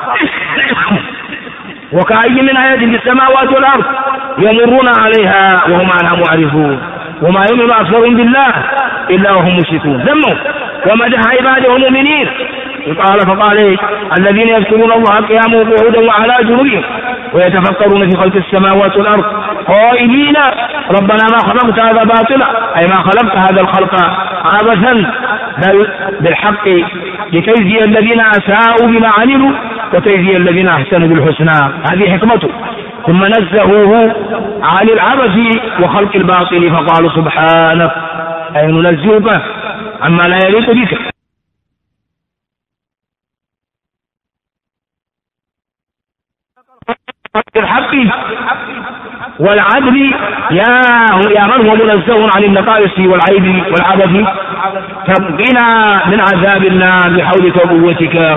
وكأي من آيات في السماوات والأرض يمرون عليها وهم عنها معرضون وما يؤمن أكثرهم بالله إلا وهم مشركون، ذمه. ومدح عباده المؤمنين فقال الذين يذكرون الله قياما وقعودا وعلى جنوبهم ويتفكرون في خلق السماوات والأرض قائلين ربنا ما خلقت هذا باطلا، أي ما خلقت هذا الخلق عبثا، بل بالحق لتجزي الذين أساءوا بما عملوا وتجزي الذين أحسنوا بالحسنى، هذه حكمته. ثم نزهوه عن العبث وخلق الباطل فقالوا سبحانك، أي ننزهك عما لا يليق بك. بالحق والعدل يا من هو منزه عن النقائص والعيب والعبث، تبقنا من عذاب النار بحولك وقوتك،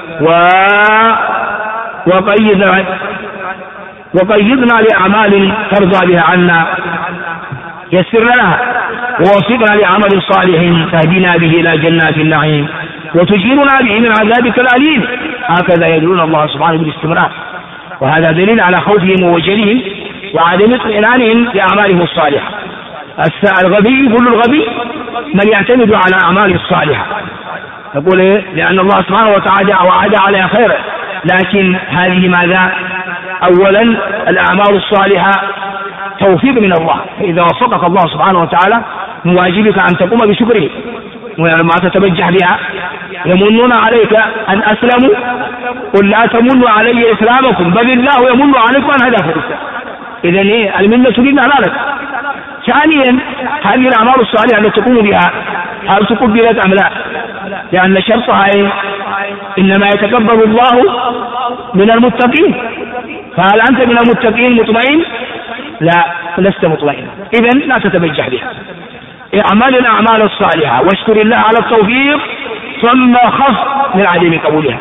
وقيدنا لأعمال ترضى بها عنا، يسر لها ووفقنا لعمل صالح تهدينا به إلى جنات النعيم وتجيرنا به من عذابك الأليم. هكذا يدعون الله سبحانه بالاستمرار، وهذا دليل على خوفهم ووجلهم وعدم اطمئنانهم لأعمالهم الصالحة. الغبي كل الغبي من يعتمد على أعماله الصالحة، يقول لأن الله سبحانه وتعالى وعد على خير، لكن هذه ماذا؟ أولا الأعمال الصالحة توفيق من الله، فإذا وفقك الله سبحانه وتعالى من واجبك أن تقوم بشكره وما تتبجح بها. يمنون عليك أن أسلموا، قل لا تمنوا علي إسلامكم بل الله يمن عليكم أن هداكم الإسلام. إذن المنة لله لا لك. ثانيا هذه الأعمال الصالحة التي تقوم بها هل تقبلت أم لا؟ لأن شرطها إنما يتقبل الله من المتقين، فهل أنت من المتقين مطمئن؟ لا، لست مطمئنا، إذن لا تتبجح بها. اعمل الأعمال الصالحة واشكر الله على التوفيق ثم خف من عدم قبولها.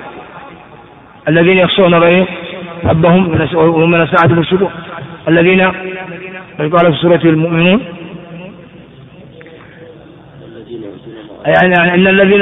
الذين يخشون ربهم من الساعة بالشكر، الذين قال في سورة المؤمنون يعني إن الذين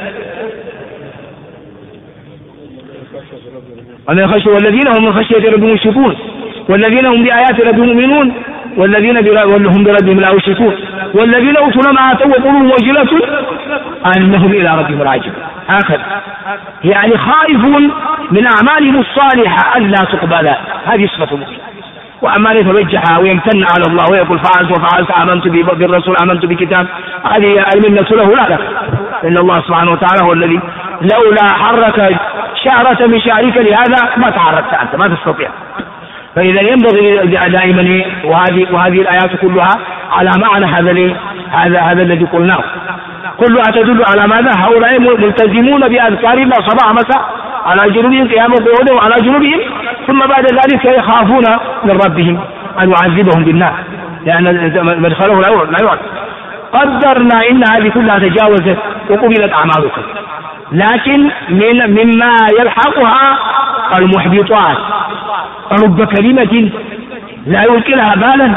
والذين هم من خشية ربهم يشركون والذين هم بآيات ربهم يؤمنون والذين هم بربهم لا يشركون والذين أوتوا ما آتوا وقلوبهم وجلة أنهم إلى ربهم راجعون. هكذا يعني خائفون من أعمالهم الصالحة ألا تقبل، هذه صفة المؤمن. وأما يتبجح ويمتن على الله ويقول فعلت وفعلت آمنت بالرسول آمنت بكتاب، هذه المنة له لا لك، إن الله سبحانه وتعالى هو الذي لولا حرك شعرة من شعرك لهذا ما تعرفت أنت، ما تستطيع. فإذا ينبغي دائما وهذه الآيات كلها على معنى هذا الذي قلناه، كلها تدل على ماذا؟ هؤلاء ملتزمون بأذكار الله صباح مساء على جنوبهم قياما وقعودا وعلى جنوبهم، ثم بعد ذلك يخافون من ربهم أن يعذبهم بالنار لأن مدخله لا يعد. قدرنا إن هذه كلها تجاوزت وقبلت أعمالكم، لكن مما يلحقها المحبطات، رب كلمة لا يلقي لها بالا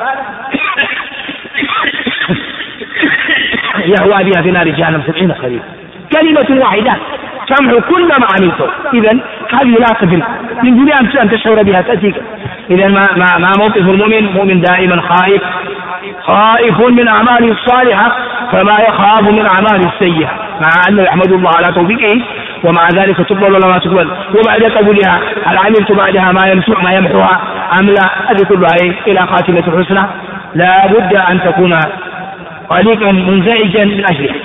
يهوى بها في نار جهنم 70 خريفا، كلمة واحدة تمحو كل ما عملته. إذن هذه لا تدل من دون أن تشعر بها تأتيك. إذن ما موقف المؤمن؟ مؤمن دائما خائف من أعماله الصالحة كما يخاف من أعماله السيئة، مع أنه يحمد الله على توفيقه ومع ذلك تقبل ولا ما تقبل، وبعد قبولها هل عملت بعدها ما يمحوها أم لا؟ هذه كلها إلى خاتمة الحسنى لا بد أن تكون قلقا منزعجا من أجلها.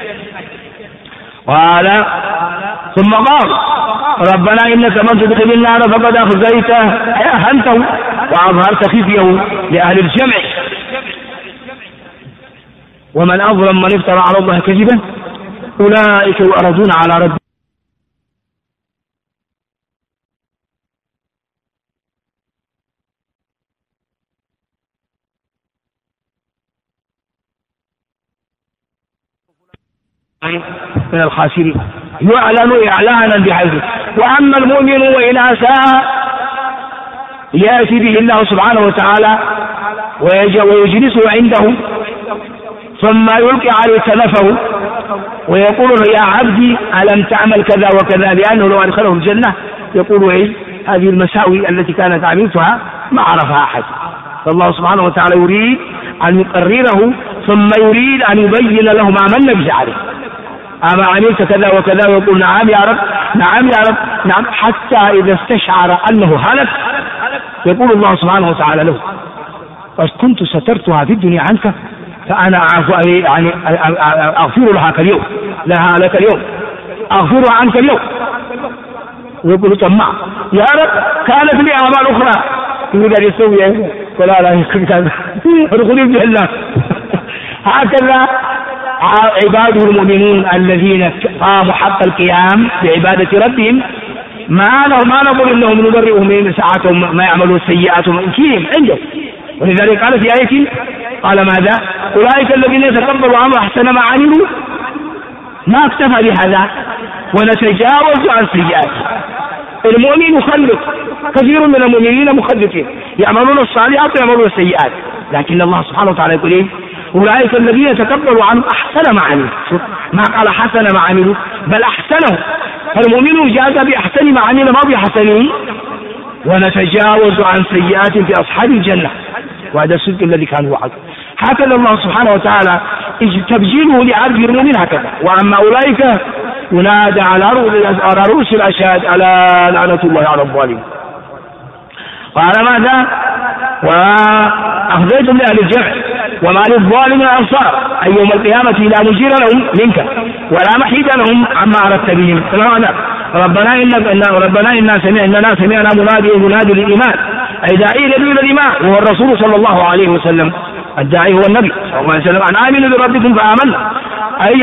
قال ثم قال ربنا إنك من تدخل النار فقد أخزيته أهنته وأظهرت خزيه لأهل الجمع، ومن أظلم من افترى على الله كذبا أولئك يعرضون على ربهم من الخاسرين، يعلن إعلانا بحيث. وأما المؤمن وإن أساء يأتي به الله سبحانه وتعالى ويجلسه عنده ثم يلقي عليه كنفه ويقول له يا عبدي ألم تعمل كذا وكذا، لأنه لو أدخله الجنة يقول هذه المساوي التي كانت عملتها ما عرفها أحد. فالله سبحانه وتعالى يريد أن يقرره ثم يريد أن يبين له ما من به عليه، أما عملت كذا وكذا، ويقول نعم يا رب نعم يا رب نعم، حتى إذا استشعر أنه هلك يقول الله سبحانه وتعالى له كنت سترتها في الدنيا عنك فأنا يعني أغفر لها لك اليوم أغفرها عنك اليوم. ويقول طمع يا رب كانت لي أعمال أخرى يقول يسوي ولا يكون كذا ادخلوا الجنة. هكذا عباده المؤمنون الذين قاموا حق القيام بعبادة ربهم ما نظر انهم نبرئهم من ساعاتهم ما يعملون سيئاتهم فيهم عنده. ولذلك قال في آية قال ماذا؟ أولئك الذين يتقبلوا عنهم أحسن ما عملوا. ما اكتفى بهذا ونتجاوز عن سيئات. المؤمن مخلط، كثير من المؤمنين مخلطين يعملون الصالحات ويعملون السيئات، لكن الله سبحانه وتعالى يقول ايه؟ أولئك الذين تقبلوا عنهم أحسن ما عملوا. ما قال حسن ما عملوا بل أحسنه، فالمؤمن جاز بأحسن ما عمل ما بحسنه. ونتجاوز عن سيئات في أصحاب الجنة، وهذا الصدق الذي كان وعد. هكذا الله سبحانه وتعالى تبجيله لعبد المؤمن هكذا. وأما أولئك ينادى على رؤوس الأشهاد ألا لعنة الله على الظالمين. قال ماذا؟ وأخذيتم لأهل الجمع وما للظالم أنصار، أي يوم القيامة لا مجير لهم منك ولا محيد لهم عما أردت بهم. ربنا إننا سمعنا منادي للإيمان، أي داعي إلى الإيمان وهو الرسول صلى الله عليه وسلم. الداعي هو النبي صلى الله عليه وسلم أن آمنوا بربكم فآمنا، أي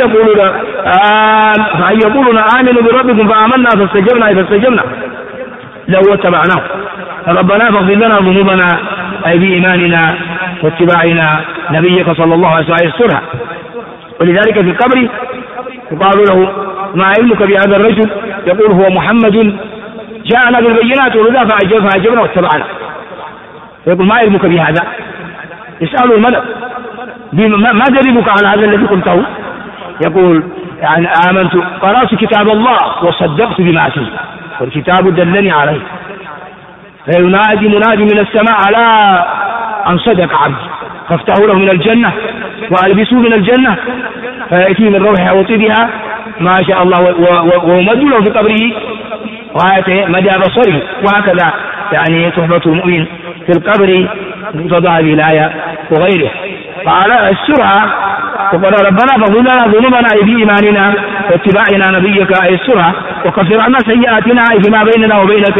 يقولون آمنوا بربكم فآمنا فاستجبنا لو واتبعناه. ربنا فاغفر لنا ذنوبنا أي بإيماننا واتباعنا نبيك صلى الله عليه وسلم يسترها. ولذلك في القبر يقال له ما علمك بهذا الرجل؟ يقول هو محمد جاءنا بالبينات والهدى فأجبنا واتبعنا. يقول ما علمك بهذا؟ يسأله الملك ما دليلك على هذا الذي قلته؟ يقول يعني آمنت قرأت كتاب الله وصدقت بما فيه والكتاب دلني عليه. فينادي منادي من السماء على أن صدق عبد فافتحوا له من الجنة وألبسوه من الجنة فيأتي من روحها وطيبها ما شاء الله ومد له في قبره غاية مدى بصره. وهكذا يعني صحبة المؤمن في القبر مقتضى هذه الآية وغيره. قال السرعة وقال ربنا فاغفر لنا ذنوبنا أي بإيماننا واتباعنا نبيك أي السرعة وكفر عنا سيئاتنا أي فيما بيننا وبينك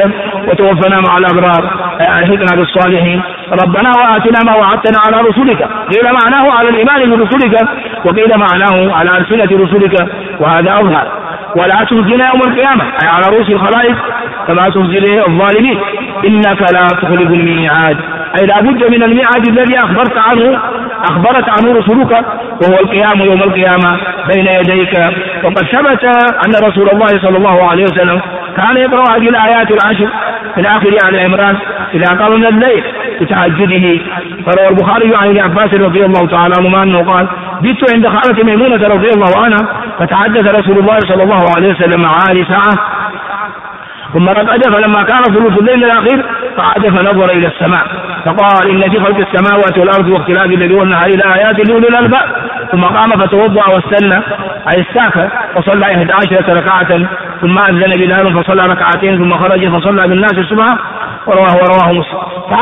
وتوفنا مع الأبرار ألحقنا بالصالحين. ربنا وآتنا ما وعدتنا على رسلك، قيل معناه على الإيمان برسلك، وقيل معناه على ألسنة رسلك، وهذا أظهر. ولا تخزنا يوم القيامة أي على رؤوس الخلائق كما تخزي الظالمين، إنك لا تخلف الميعاد أي لا بد من الميعاد الذي أخبرت عنه رسلك، وهو القيام يوم القيامة بين يديك. وقد ثبت أن رسول الله صلى الله عليه وسلم كان يقرأ هذه الآيات العشر من آخر آل عمران إذا قام من الليل بتهجده. فروى البخاري عن ابن عباس رضي الله تعالى عنهما أنه قال: بت عند خالة ميمونة رضي الله عنها فتحدث رسول الله صلى الله عليه وسلم معها ساعة، ثم رقد، فلما كان ثلث الليل الأخير قعد فنظر إلى السماء فقال: إن في خلق السماوات والأرض واختلاف الليل والنهار لآيات لأولي الألباب. ثم قام فتوضأ واستنى أي استاك وصلى 11 ركعة، ثم أذن بلال فصلى ركعتين، ثم خرج فصلى بالناس الصبح، ورواه مسلم.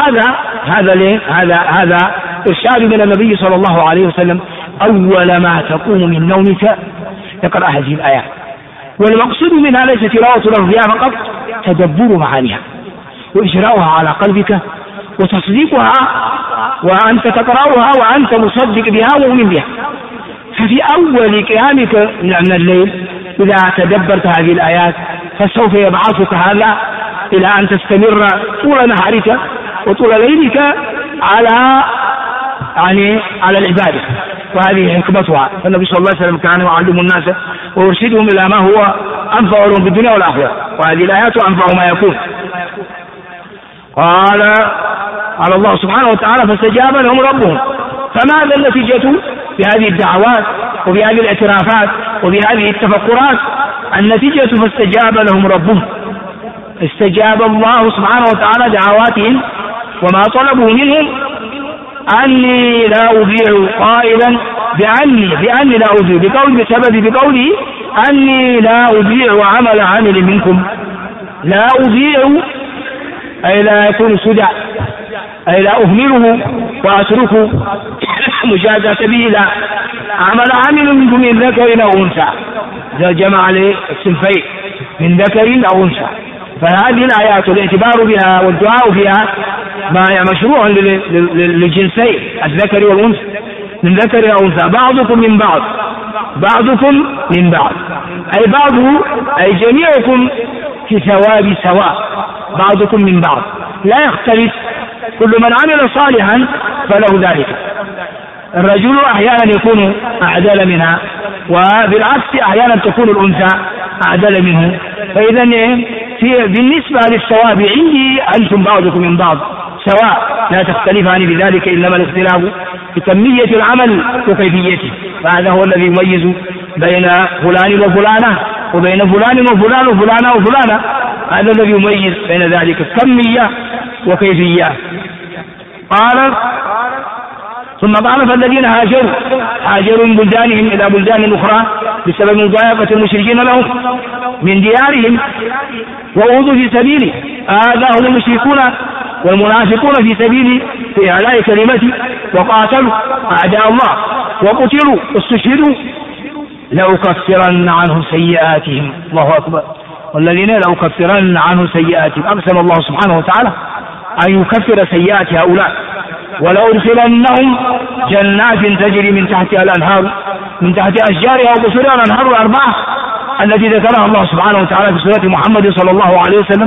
هذا إرشاد من النبي صلى الله عليه وسلم: أول ما تقوم من نومك تقرأ هذه الآيات. والمقصود منها ليس تلاوة لفظها فقط، تدبر معانيها وإجراؤها على قلبك وتصديقها، وأنت تقرأها وأنت مصدق بها ومؤمن بها. ففي أول قيامك من الليل إذا تدبرت هذه الآيات فسوف يبعثك هذا إلى أن تستمر طول نهارك وطول ليلك على العبادة، وهذه حكمتها. فالنبي صلى الله عليه وسلم كان يعلم الناس ويرشدهم إلى ما هو أنفع لهم بالدنيا والآخرة، وهذه الآيات أنفع ما يكون. قال الله سبحانه وتعالى: فاستجاب لهم ربهم. فماذا النتيجة بهذه الدعوات وبهذه الاعترافات وبهذه التفكرات؟ النتيجة فاستجاب لهم ربهم، استجاب الله سبحانه وتعالى دعواتهم وما طلبوا منهم. أني لا أضيع قائلا بأني لا أضيع بقوله أني لا أضيع عمل عامل منكم. لا أضيع أي لا يكون سدى، أي لا أهمله وأتركه مجازة به، لا. عمل عامل منكم من ذكر أو أنثى، إذا جمع عليه الصنفين من ذكر أو أنثى. فهذه الآيات الاعتبار بها والدعاء فيها ما مشروع للجنسين الذكر والأنثى، من ذكر أو أنثى، بعضكم من بعض، أي بعضه أي جميعكم في ثواب سواء، بعضكم من بعض لا يختلف، كل من عمل صالحا فله ذلك. الرجل أحيانا يكون أعدل منها، وبالعكس أحيانا تكون الأنثى أعدل منه. فإذا بالنسبة للثواب عندي أنتم بعضكم من بعض سواء، لا تختلفان بذلك، إنما الاختلاف في كمية العمل وكيفيته. فهذا هو الذي يميز بين فلان وفلانة، وبين فلان وفلان وفلانة وفلانة، هذا الذي يميز بين ذلك كمية وكيفية. قال: ثم قال: فالذين هاجروا من بلدانهم إلى بلدان أخرى بسبب مضايقة المشركين لهم من ديارهم وأوذوا في سبيلي، هذا هم المشركون والمنافقون في سبيل في إعلاء كلمتي، وقاتلوا أعداء الله وقتلوا واستشهدوا، لأكفرن عنهم سيئاتهم. الله أكبر. والذين لأكفرن عنهم سيئاتهم، أقسم الله سبحانه وتعالى أن يكفر سيئات هؤلاء، ولأدخلنهم جنات تجري من تحتها الأنهار، من تحت أشجارها وقصورها الأنهار الأربعة التي ذكرها الله سبحانه وتعالى في سورة محمد صلى الله عليه وسلم.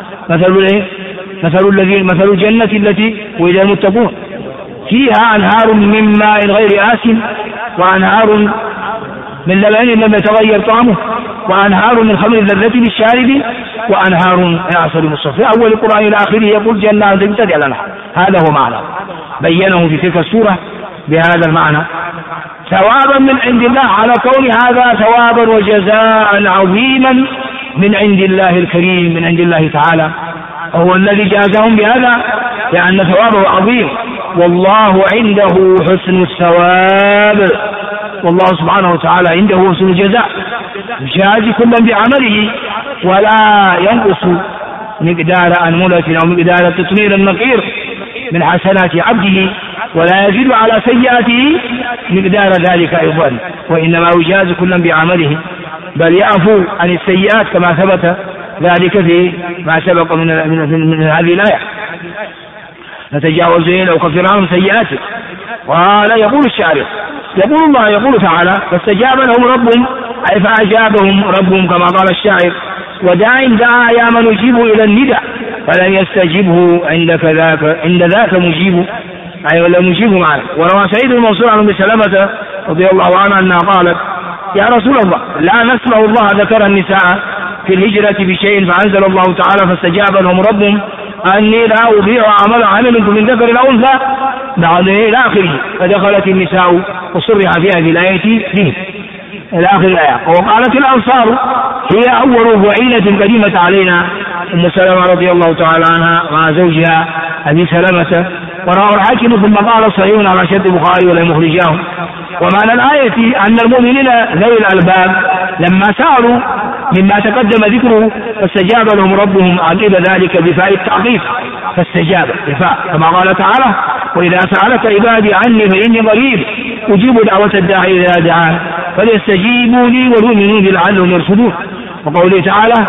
مثل الجنة التي وعد المتقون فيها أنهار من ماء غير آسن، وأنهار من لبن لم يتغير طعمه، وأنهار من خمر لذة للشارب، وأنهار من عسل مصفى. أول القرآن إلى آخره يقول جنات تجري على الأنهار، هذا هو معنى بينه في تلك السورة بهذا المعنى، ثوابا من عند الله، على كون هذا ثوابا وجزاء عظيما من عند الله الكريم، من عند الله تعالى، هو الذي جازهم بهذا لأن ثوابه عظيم. والله عنده حسن الثواب، والله سبحانه وتعالى عنده حسن الجزاء، يجازي كلا بعمله ولا ينقص مقدار أنملة أو مقدار تطمير النقير من حسنات عبده، ولا يزيد على سيئاته مقدار ذلك أيضا، وإنما يجازي كلا بعمله، بل يعفو عن السيئات كما ثبت ذلك في ما سبق من هذه الآية نتجاوز إليه وكفر عنهم سيئاتهم. وهذا يقول الشارع، يقول الله يقول تعالى فاستجاب لهم ربهم أي فأجابهم ربهم كما قال الشاعر وداع دعا يا من يجيب إلى الندى فلن يستجيبه عند ذاك مجيب أي ولا مجيب معنا. وروى سعيد المنصور عن أم سلمة رضي الله عنها أنها قالت يا رسول الله لا نسمع الله ذكر النساء في الهجرة بشيء فأنزل الله تعالى فاستجاب لهم ربهم أني لا أضيع عمل منكم من ذكر أو أنثى بعد إلى آخره. فدخلت النساء وصرح في هذه الآية به إلى آخر الآية. وقالت الأنصار هي أول بعينة قديمة علينا أم سلمة رضي الله تعالى عنها مع زوجها أبي سلمة. وروى الحاكم ثم قال صحيح على شرط البخاري ولا مخرجاه. ومعنى الآية أن المؤمنين ذوي الألباب لما سألوا مما تقدم ذكره فاستجاب لهم ربهم عقب ذلك بفاء التعقيب فاستجاب بفاء كما قال تعالى وإذا سألك عبادي عني فإني قريب أجيب دعوة الداعي إذا دعان فليستجيبوا لي وليؤمنوا بي لعلهم يرشدون. وقوله تعالى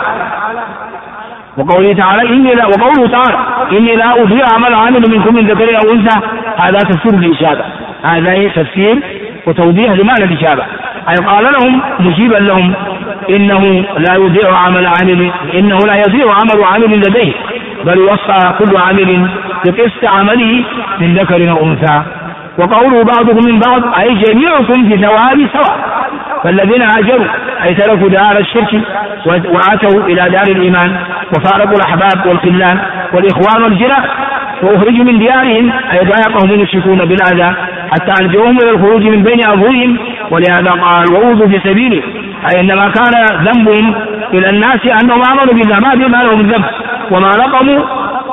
إني لا أضيع عمل عامل منكم من ذكر أو أنثى. هذا تفسير الإجابة، هذا تفسير وتوضيح لمعنى الإجابة أي قال لهم مجيبا لهم إنه لا يضيع عمل عامل لديه بل يوصى كل عامل بقسط عمله من ذكر أو أنثى. وقوله بعضكم من بعض أي جميعكم في ثواب سواء. فالذين هاجروا أي تركوا دار الشرك وأتوا إلى دار الإيمان وفارقوا الأحباب والخلان والإخوان والجيران وأخرجوا من ديارهم أي ضايقهم المشركون بالأذى حتى ألجؤهم إلى الخروج من بين أظهرهم. ولهذا قال وأوذوا في سبيله أي إنما كان ذنبهم إلى الناس أنهم آمنوا بالله ما بما لهم ذنب وما نقموا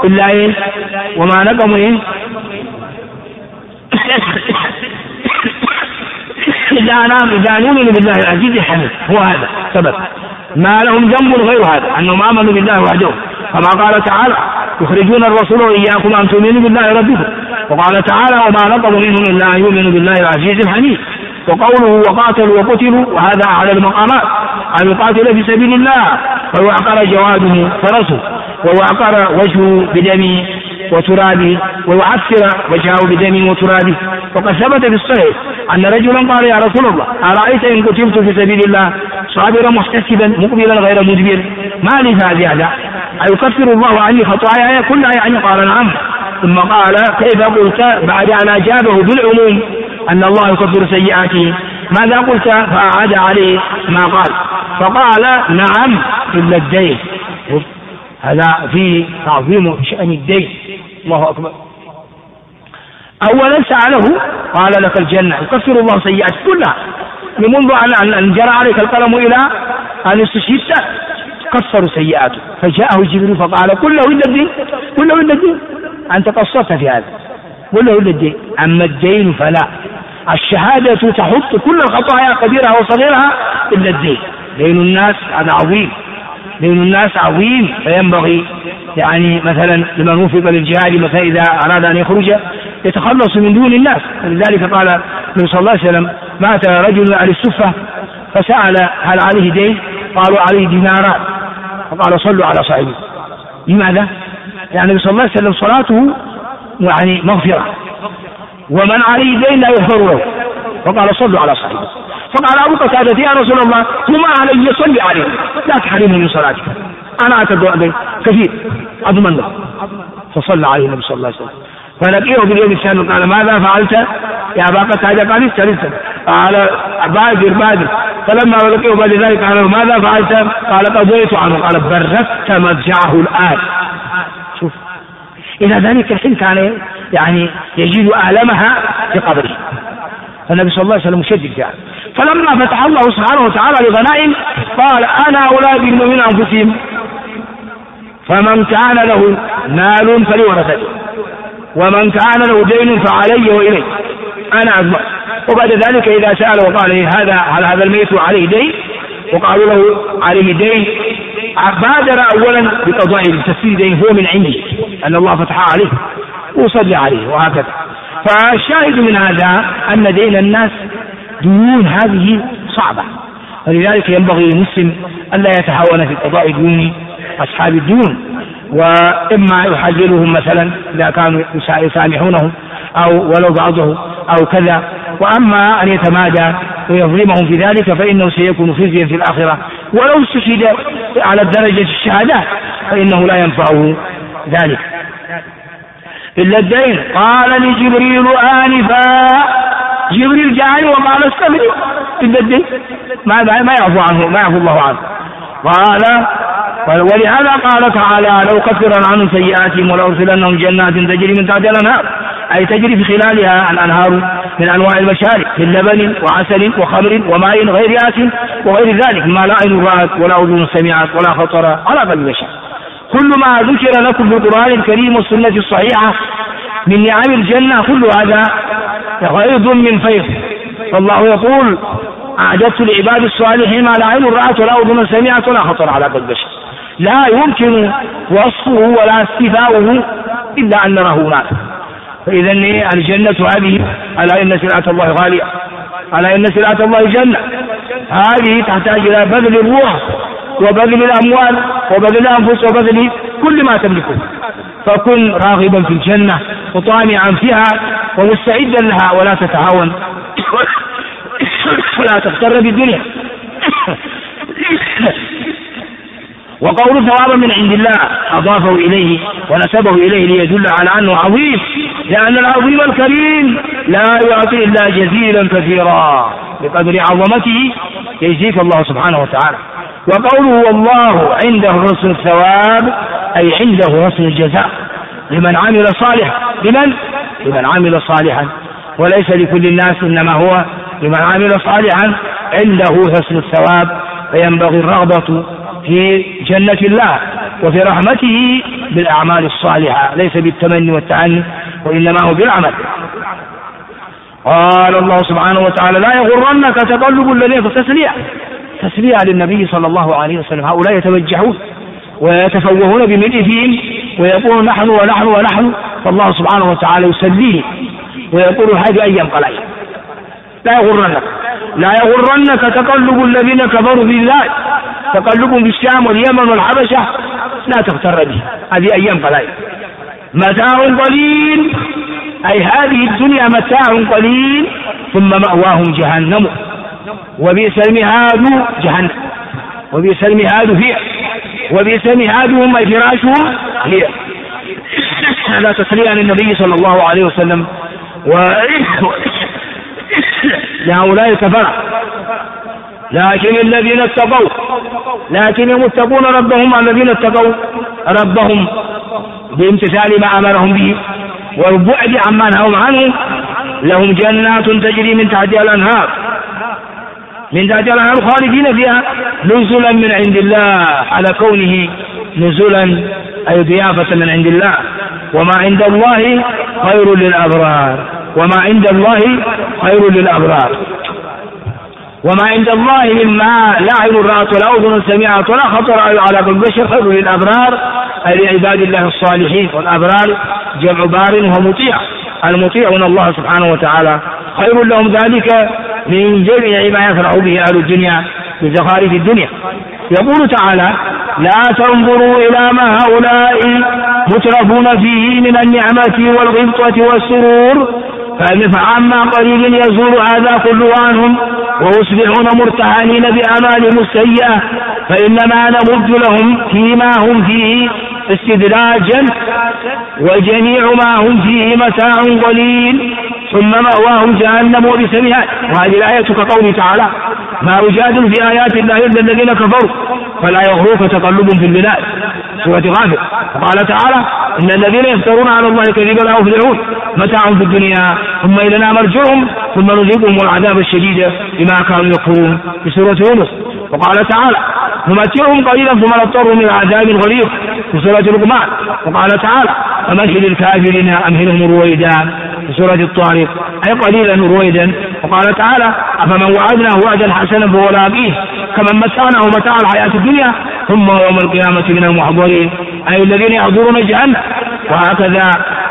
إذا نؤمن بالله العزيز الحميد. هو هذا سبب ما لهم ذنب غير هذا أنهم آمنوا بالله وحده كما قال تعالى يخرجون الرسول وإياكم أن تؤمنوا بالله ربكم. وقال تعالى وما نقموا منهم إلا أن يؤمنوا بالله العزيز الحميد. وقوله وقاتلوا وقتلوا وهذا على المقامات أن يقاتل في سبيل الله ويعقر جواده فرسه ويعقر وجهه بدمه وترابه ويعفر وجهه بدمه وترابه. وقد ثبت في الصحيح أن رجلا قال يا رسول الله أرأيت إن قتلت في سبيل الله صابرا محتسبا مقبلا غير مدبر ما لي هذا أيكفر الله عني خطاياي كلها يعني؟ قال نعم. ثم قال كيف قلت بعد أن أجابه بالعموم أن الله يكفر سيئاته ماذا قلت؟ فأعاد عليه ما قال فقال نعم إلا الدين. هذا فيه تعظيم شأن الدين. الله أكبر. أولا سأله قال لك الجنة يكفر الله سيئات كلها منذ أن جرى عليك القلم إلى أن استشهدت كفر سيئاته. فجاءه جبريل فقال كله إلا الدين أنت قصرت في هذا كله إلا الدين. أما الدين فلا الشهادة تحط كل الخطايا كبيرها وصغيرها إلا الدين. دين الناس هذا عظيم دين الناس عظيم فينبغي يعني مثلا لمن وفق للجهاد مثلا إذا أراد أن يخرج يتخلص من دون الناس. لذلك قال النبي صلى الله عليه وسلم مات رجل على السفة فسأل هل عليه دين؟ قالوا عليه دينارات فقال صلوا على صاحبه. لماذا؟ يعني النبي صلى الله عليه وسلم صلاته يعني مغفرة ومن عليه دين لا يغفر له فقال صلوا على صاحبه. فقال أبو قتادة يا رسول الله ثم علي صلي عليه لا تحرمه من صلاتك أنا أتدعو كثير أضمن له. فصلى عليه النبي صلى الله عليه وسلم فلقيه باليوم الثاني قال ماذا فعلت يا أبا قتادة؟ قال استرسل قال بادر. فلما لقيه بعد ذلك قال ماذا فعلت؟ قال قضيت عنه. قال بردت مضجعه الآن. شوف إلى ذلك الحين كان يعني يجد ألمها في قبره. فالنبي صلى الله عليه وسلم مشدد فيها. فلما فتح الله سبحانه وتعالى لغنائم قال أنا أولاد من أنفسهم فمن كان له مال فلورثته ومن كان له دين فعلي وإليه أنا أضمن. وبعد ذلك إذا سأل وقال هل هذا الميت عليه دين وقالوا له عليه دين بادر أولا بقضاء تسديد دين هو من عنده أن الله فتح عليه وصلي عليه وهكذا. فالشاهد من هذا أن دين الناس ديون هذه صعبة ولذلك ينبغي للمسلم ألا يتهاون في قضاء ديونه أصحاب الديون، وإما يحللهم مثلا إذا كانوا يسامحونهم أو ولو بعضه أو كذا، وأما أن يتمادى ويظلمهم في ذلك فإنه سيكون خزيا في الآخرة، ولو استشهد على الدرجة الشهادة فإنه لا ينفعه ذلك إلا الدين. قال لجبريل آنفا، جبريل جاءني وقال استمر إلا الدين، ما يعفو عنه، ما يعفو الله عنه. قال ولهذا قال تعالى لو كفرن عنهم سيئاتهم ولأرسلنهم جنات تجري من تحتها الأنهار، أي تجري في خلالها الأنهار من أنواع المشارب من لبن وعسل وخمر وماء غير آسن وغير ذلك ما لا عين رأت ولا أذن سمعت ولا خطر على قلب بشر. كل ما ذكر لكم في القرآن الكريم والسنة الصحيحة من نعم الجنة كل هذا غيض من فيض. فالله يقول أعددت لعباد الصالحين ما لا عين رأت ولا أذن سمعت ولا خطر على قلب بشر، لا يمكن وصفه ولا استيفاؤه إلا أن نراه هناك. فإذا الجنة هذه ألا إن سلعة الله غالية، ألا إن سلعة الله جنة، هذه تحتاج إلى بذل الروح وبذل الأموال وبذل الأنفس وبذل كل ما تملكه، فكن راغبا في الجنة وطامعا فيها ومستعدا لها ولا تتهاون ولا تغتر بالدنيا. وقول ثوابا من عند الله أضافه إليه ونسبه إليه ليدل على أنه عظيم، لأن العظيم الكريم لا يعطي إلا جزيلا كثيرا بقدر عظمته يجزيك الله سبحانه وتعالى. وقوله والله عنده حسن الثواب أي عنده حسن الجزاء لمن عمل صالحا، لمن عمل صالحا وليس لكل الناس، إنما هو لمن عمل صالحا عنده حسن الثواب. فينبغي الرغبة في جنة الله وفي رحمته بالأعمال الصالحة، ليس بالتمني والتعني وإنما هو بالعمل. قال الله سبحانه وتعالى لا يغرنك تقلب الذين في تسلية للنبي صلى الله عليه وسلم. هؤلاء يتوجهون ويتفوهون بملء فيهم ويقولون نحن ونحن ونحن، فالله سبحانه وتعالى يسليه ويقول هذه أيام قليل. لا يغرنك تقلب الذين كفروا بالله، تقلبهم في الشام واليمن والحبشة لا تغتر به، هذه أيام قليل. متاع قليل أي هذه الدنيا متاع قليل ثم مأواهم جهنم وبئس المهاد جهنم، وبئس المهاد فيها، وبئس مهادهم أي فراشهم هي. لا تسلية للنبي صلى الله عليه وسلم لهؤلاء الكفرة. لكن الذين اتقوا، لكن يتقون ربهم، الذين اتقوا ربهم بامتثال ما أمرهم به والبعد عما نهوا عنه لهم جنات تجري من تحتها الأنهار، من تحتها الأنهار خالدين فيها نزلا من عند الله، على كونه نزلا أي ضيافة من عند الله. وما عند الله خير للأبرار، وما عند الله خير للأبرار. وما عند الله مما لا عين رأت ولا أذن سمعت ولا خطر على قلب بشر خير للأبرار أي لعباد الله الصالحين. والأبرار جمع بار ومطيع، المطيعون الله سبحانه وتعالى خير لهم ذلك من جميع ما يفرح به أهل الدنيا بزخارف الدنيا. يقول تعالى لا تنظروا إلى ما هؤلاء مترفون فيه من النعمة والغبطة والسرور فعما قليل يزول هذا كله عنهم ويصبحون مرتهنين بأعمالهم السيئة، فإنما نمد لهم فيما هم فيه استدراجا وجميع ما هم فيه متاع قليل ثم مأواهم جهنم وبئس المهاد. وهذه الآية كقوله تعالى ما يجادل في آيات الله إلا الذين كفروا فلا يغروك تقلبهم في البلاد، سورة غافر. وقال تعالى إن الذين يفترون على الله كذبا لا يفلحون متاع في الدنيا ثم إلينا مرجعهم ثم نذيقهم العذاب الشديد بما كانوا يكفرون في سورة يونس. وقال تعالى نمتعهم قليلا ثم نضطرهم إلى عذاب غليظ في سورة لقمان. وقال تعالى فمهل الكافرين أمهلهم رويدا في سورة الطارق أي قليلا رويدا. وقال تعالى أفمن وعدناه وعدا حسنا فهو لاقيه كمن متعناه متاع الحياة الدنيا ثم يوم القيامة من المحضرين أي الذين يحضرون جهنم. وهكذا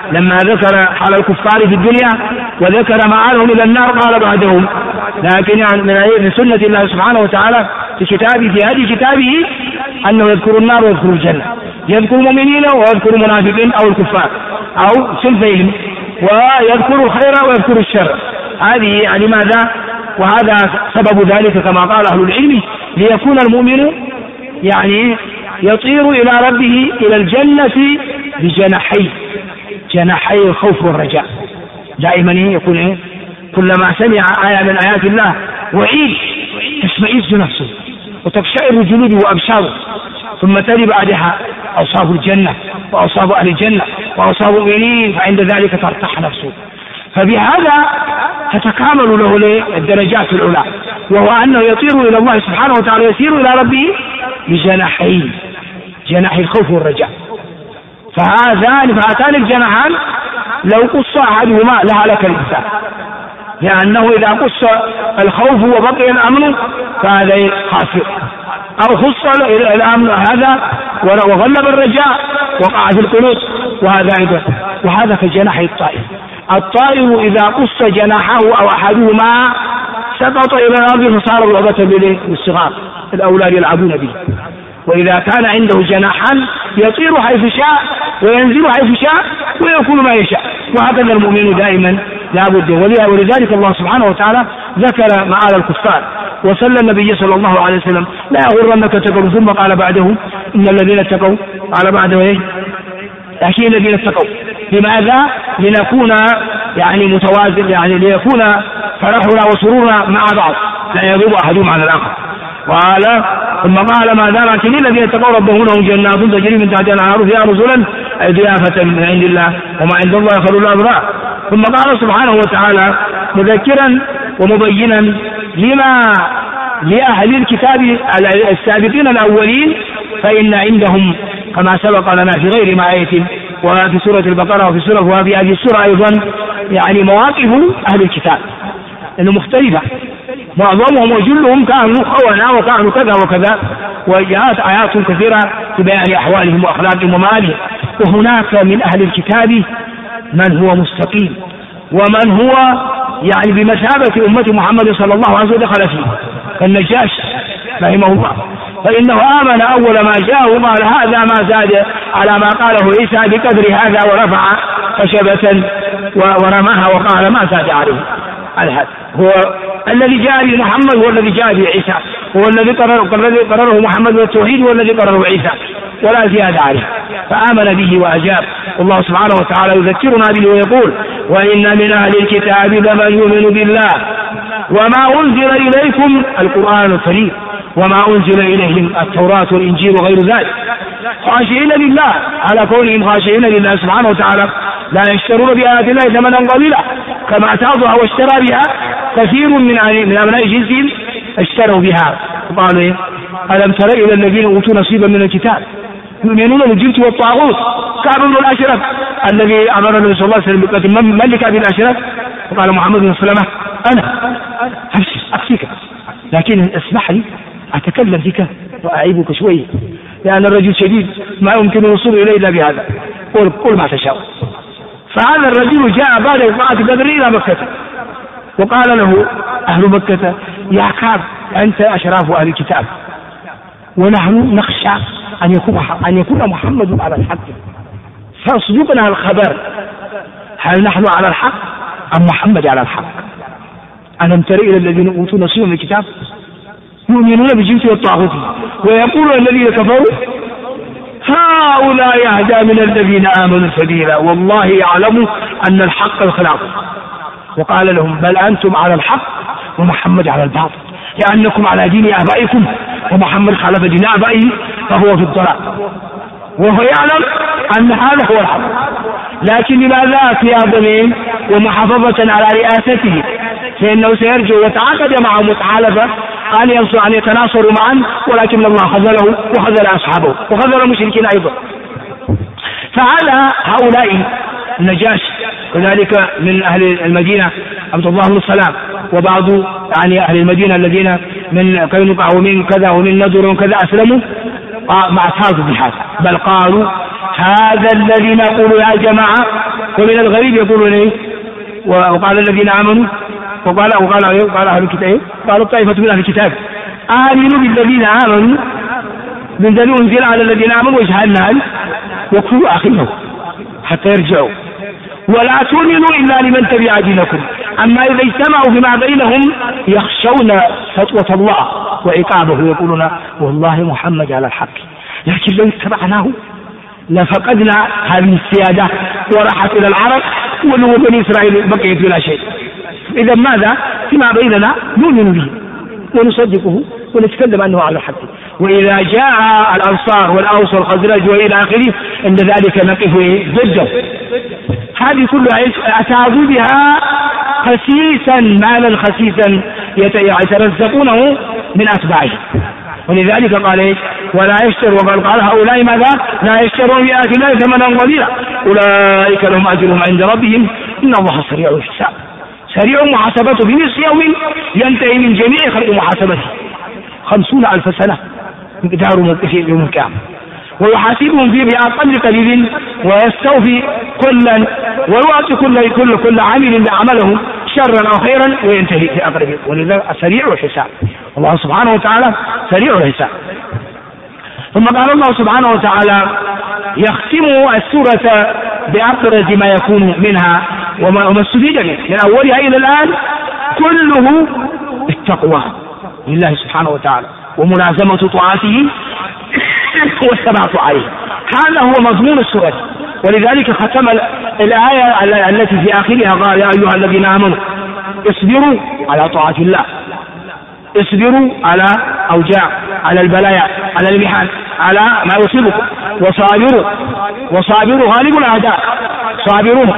لما ذكر حال الكفار في الدنيا وذكر مآلهم إلى النار قال بعدهم. لكن يعني من سنة الله سبحانه وتعالى في كتابه، في هذه كتابه، أنه يذكر النار ويذكر الجنة، يذكر المؤمنين ويذكر المنافقين أو الكفار أو سلفيهم، ويذكر الخير ويذكر الشر. هذه يعني ماذا؟ وهذا سبب ذلك كما قال أهل العلم ليكون المؤمن يعني يطير إلى ربه إلى الجنة بجناحي الخوف والرجاء. دائما يكون كلما سمع آية من آيات الله وعيد تشمئز نفسه وتقشعر جلوده وأبشاره، ثم تلي بعدها أوصاف الجنة وأوصاف أهل الجنة وأوصاف المؤمنين، فعند ذلك ترتاح نفسه. فبهذا تتكامل له الدرجات العلى، وهو أنه يطير إلى الله سبحانه وتعالى، يسير إلى ربه جناحي الخوف والرجاء. فهاتان الجناحان لو قص أحدهما لهلك الإنسان، لأنه إذا قص الخوف وبقي الأمن فهذا خاسر، أو خص الأمن هذا وغلب الرجاء وقع في القنوط، وهذا كجناح الطائر إذا قص جناحه أو أحدهما سقط إلى الأرض فصار لعبة للصغار الأولاد يلعبون به. وإذا كان عنده جناحان يطير حيث شاء وينزل حيث شاء ويأكل ما يشاء، وهكذا المؤمن دائما لا بد. ولذلك الله سبحانه وتعالى ذكر مآل الكفار وسلم النبي صلى الله عليه وسلم لا يغرنك تقوا، ثم قال بعده إن الذين اتقوا، قال بعده لكن الذين اتقوا. لماذا؟ لنكون يعني متوازن، يعني ليكون فرحنا وسرورنا مع بعض، لا يغيب أحدهم على الآخر. قال ثم قال ما دام الذين اتقوا ربهم لهم جنات تجري من تحتها الأنهار فيها نزلا أي ضيافة من عند الله، وما عند الله خير للأبرار. ثم قال سبحانه وتعالى مذكرا ومبينا لما لأهل الكتاب السابقين الأولين، فإن عندهم كما سبق لنا في غير ما آية وفي سورة البقرة وفي هذه السورة أيضا يعني مواقف أهل الكتاب إنه مختلفة، معظمهم وجلهم كانوا خونة وكانوا كذا وكذا، وجاءت آيات كثيرة في بيان أحوالهم وأخلاقهم ومآلهم. وهناك من أهل الكتاب من هو مستقيم ومن هو يعني بمثابة أمة محمد صلى الله عليه وسلم دخل فيه كالنجاشي رحمه الله، فإنه آمن أول ما جاءه وقال هذا ما زاد على ما قاله عيسى بقدر هذا، ورفع خشبة ورماها وقال ما زاد عليه. هذا هو الذي جاء به محمد، هو الذي جاء به عيسى، هو الذي قرره محمد بالتوحيد، هو الذي قرره عيسى ولا زيادة عليه، فآمن به وأجاب. والله سبحانه وتعالى يذكرنا به ويقول وإن من أهل الكتاب لمن يؤمن بالله وما أنزل إليكم القرآن الكريم وما أنزل إليهم التوراة والإنجيل وغير ذلك، خاشعين لله، على كونهم خاشعين لله سبحانه وتعالى لا يشترون بآيات الله ثمنا قليلا كما اعتاضها واشترى بها كثير من أبناء جنسهم اشتروا بها. قالوا ألم تر إلى الذين أوتوا نصيبا من الكتاب يؤمنون بالجبت والطاغوت كعب بن الأشرف الذي أمر النبي صلى الله عليه وسلم بقتل من لكعب بن الأشرف، وقال محمد بن سلمة أنا أكفيك لكن اسمح لي أتكلم بك وأعيبك شوية لأن الرجل شديد ما يمكن الوصول إليه إلا بهذا، قل ما تشاء. فهذا الرجل جاء بعد وقعة بدر إلى مكة وقال له أهل مكة يا كعب أنت أشراف أهل الكتاب ونحن نخشى أن يكون محمد على الحق، فاصدقنا الخبر هل نحن على الحق أم محمد على الحق؟ ألم تر إلى الذين أوتوا نصيبا من الكتاب يؤمنون بالجبت والطاغوت ويقول الذين كفروا هؤلاء أهدى من الذين آمنوا سبيلا والله يعلم أن الحق الخلاف. وقال لهم بل أنتم على الحق ومحمد على الباطل لأنكم على دين آبائكم ومحمد خالف دين آبائه فهو في الضلال وهو يعلم أن هذا هو الحق، لكن لماذا اعتياضا ومحافظة على رئاسته فإنه سيرجع ويتعاقد معه متحالفة أن يتناصروا معا، ولكن الله خذله وخذل أصحابه وخذل المشركين أيضا. فعلى هؤلاء النجاشي كذلك من أهل المدينة عبد الله بن سلام وبعض يعني أهل المدينة الذين من قينقاع ومن كذا ومن نضر وكذا أسلموا، ما اعترضوا بهذا، بل قالوا هذا الذي نقول يا جماعة. ومن الغريب يقولون إيه؟ وقال الذين آمنوا وقال أهل الكتاب، قال الطائفة من أهل الكتاب آمنوا بالذين آمنوا من ذلك أنزل على الذين آمنوا واجعلنا وكفروا آخرهم حتى يرجعوا، ولا تؤمنوا إلا لمن تبع دينكم. أما إذا اجتمعوا فيما بينهم يخشون فتوى الله وعقابه، يقولون والله محمد على الحق، لكن لو اتبعناه لفقدنا هذه السيادة وراحت إلى العرب ولو بني إسرائيل بقيت بلا شيء. إذا ماذا فيما بيننا نؤمن به ونصدقه ونتكلم أنه على الحق، وإذا جاء الأنصار والأوس والخزرج وإلى آخره عند ذلك نقف ضده. هذه كلها أتاذوا بها خسيسا، مالا خسيسا يترزقونه من أتباعه. ولذلك قال إيش؟ ولا يشتروا، قال هؤلاء ماذا؟ لا يشترون بآيات الله ثمنا قليلا أولئك لهم أجرهم عند ربهم إن الله سريع الحساب. سريع محاسبته في نصف يوم ينتهي من جميع خلق محاسبته 50,000 سنة مقدار موقفه يوم القيامة، ويحاسبهم فيه بأقل قليل ويستوفي كلا ويعطي كل عامل عمله شرا أو خيرا وينتهي في أقرب. ولذا سريع الحساب، الله سبحانه وتعالى سريع الحساب. ثم قال الله سبحانه وتعالى يختم السورة بأبرز ما يكون منها وما استفيد منه من أولها إلى الآن كله التقوى لله سبحانه وتعالى وملازمة طاعته والثبات عليه. هذا هو مضمون السورة. ولذلك ختم الآية التي في آخرها قال يا أيها الذين آمنوا اصبروا على طاعة الله، اصبروا على أوجاع، على البلايا، على المحن، على ما يصيبكم، وصابروا غالب الأعداء، صابروا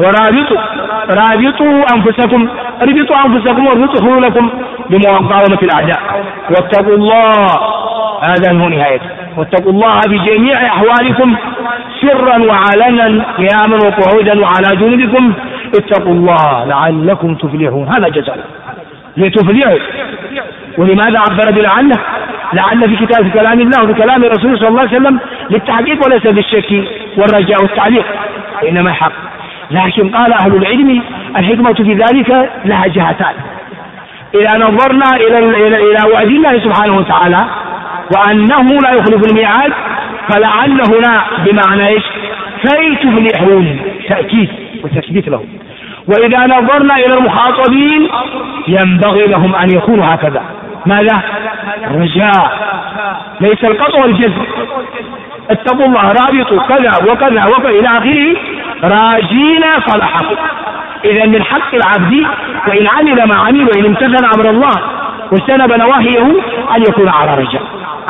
ورابطوا أنفسكم واربطوا لكم بمقاومة الأعداء، واتقوا الله. هذا هو نهايته، واتقوا الله بجميع أحوالكم سرا وعلنا قياما وقعودا وعلى جنوبكم، اتقوا الله لعلكم تفلحون. هذا جزاء لتفلحوا. ولماذا عبر بلعل؟ لعل في كلام الله وفي كلام الرسول صلى الله عليه وسلم للتحقيق وليس بالشك والرجاء والتعليق، إنما حق. لكن قال أهل العلم الحكمة في ذلك لها جهتان. إذا نظرنا إلى وعد الله سبحانه وتعالى وأنه لا يخلف الميعاد فلعل هنا بمعنى إيش؟ كي تفلحون، تأكيد وتثبيت لهم. وإذا نظرنا إلى المخاطبين ينبغي لهم أن يكونوا هكذا، ماذا؟ رجاء، ليس القطع والجزم. اتقوا الله، رابطوا كذا وكذا إلى آخره راجين صلاحكم. إذا من حق العبد وإن عمل ما عمل وإن امتثل أمر الله واجتنب نواهيه أن يكون على رجاء،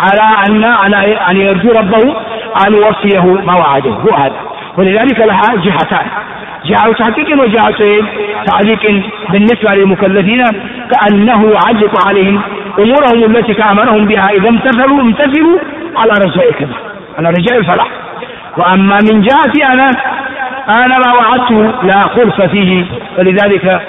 على أن يرجو ربه أن يوفيه ما وعده. هو هذا. ولذلك لها جهتان، جهة تحقيق وجهة تعليق بالنسبة للمكلفين، كأنه يعلق عليهم أمورهم التي أمرهم بها إذا امتثلوا على رجاء كذا، على رجاء الفلاح. وأما من جهتي أنا ما وعدته لا خلف فيه. فلذلك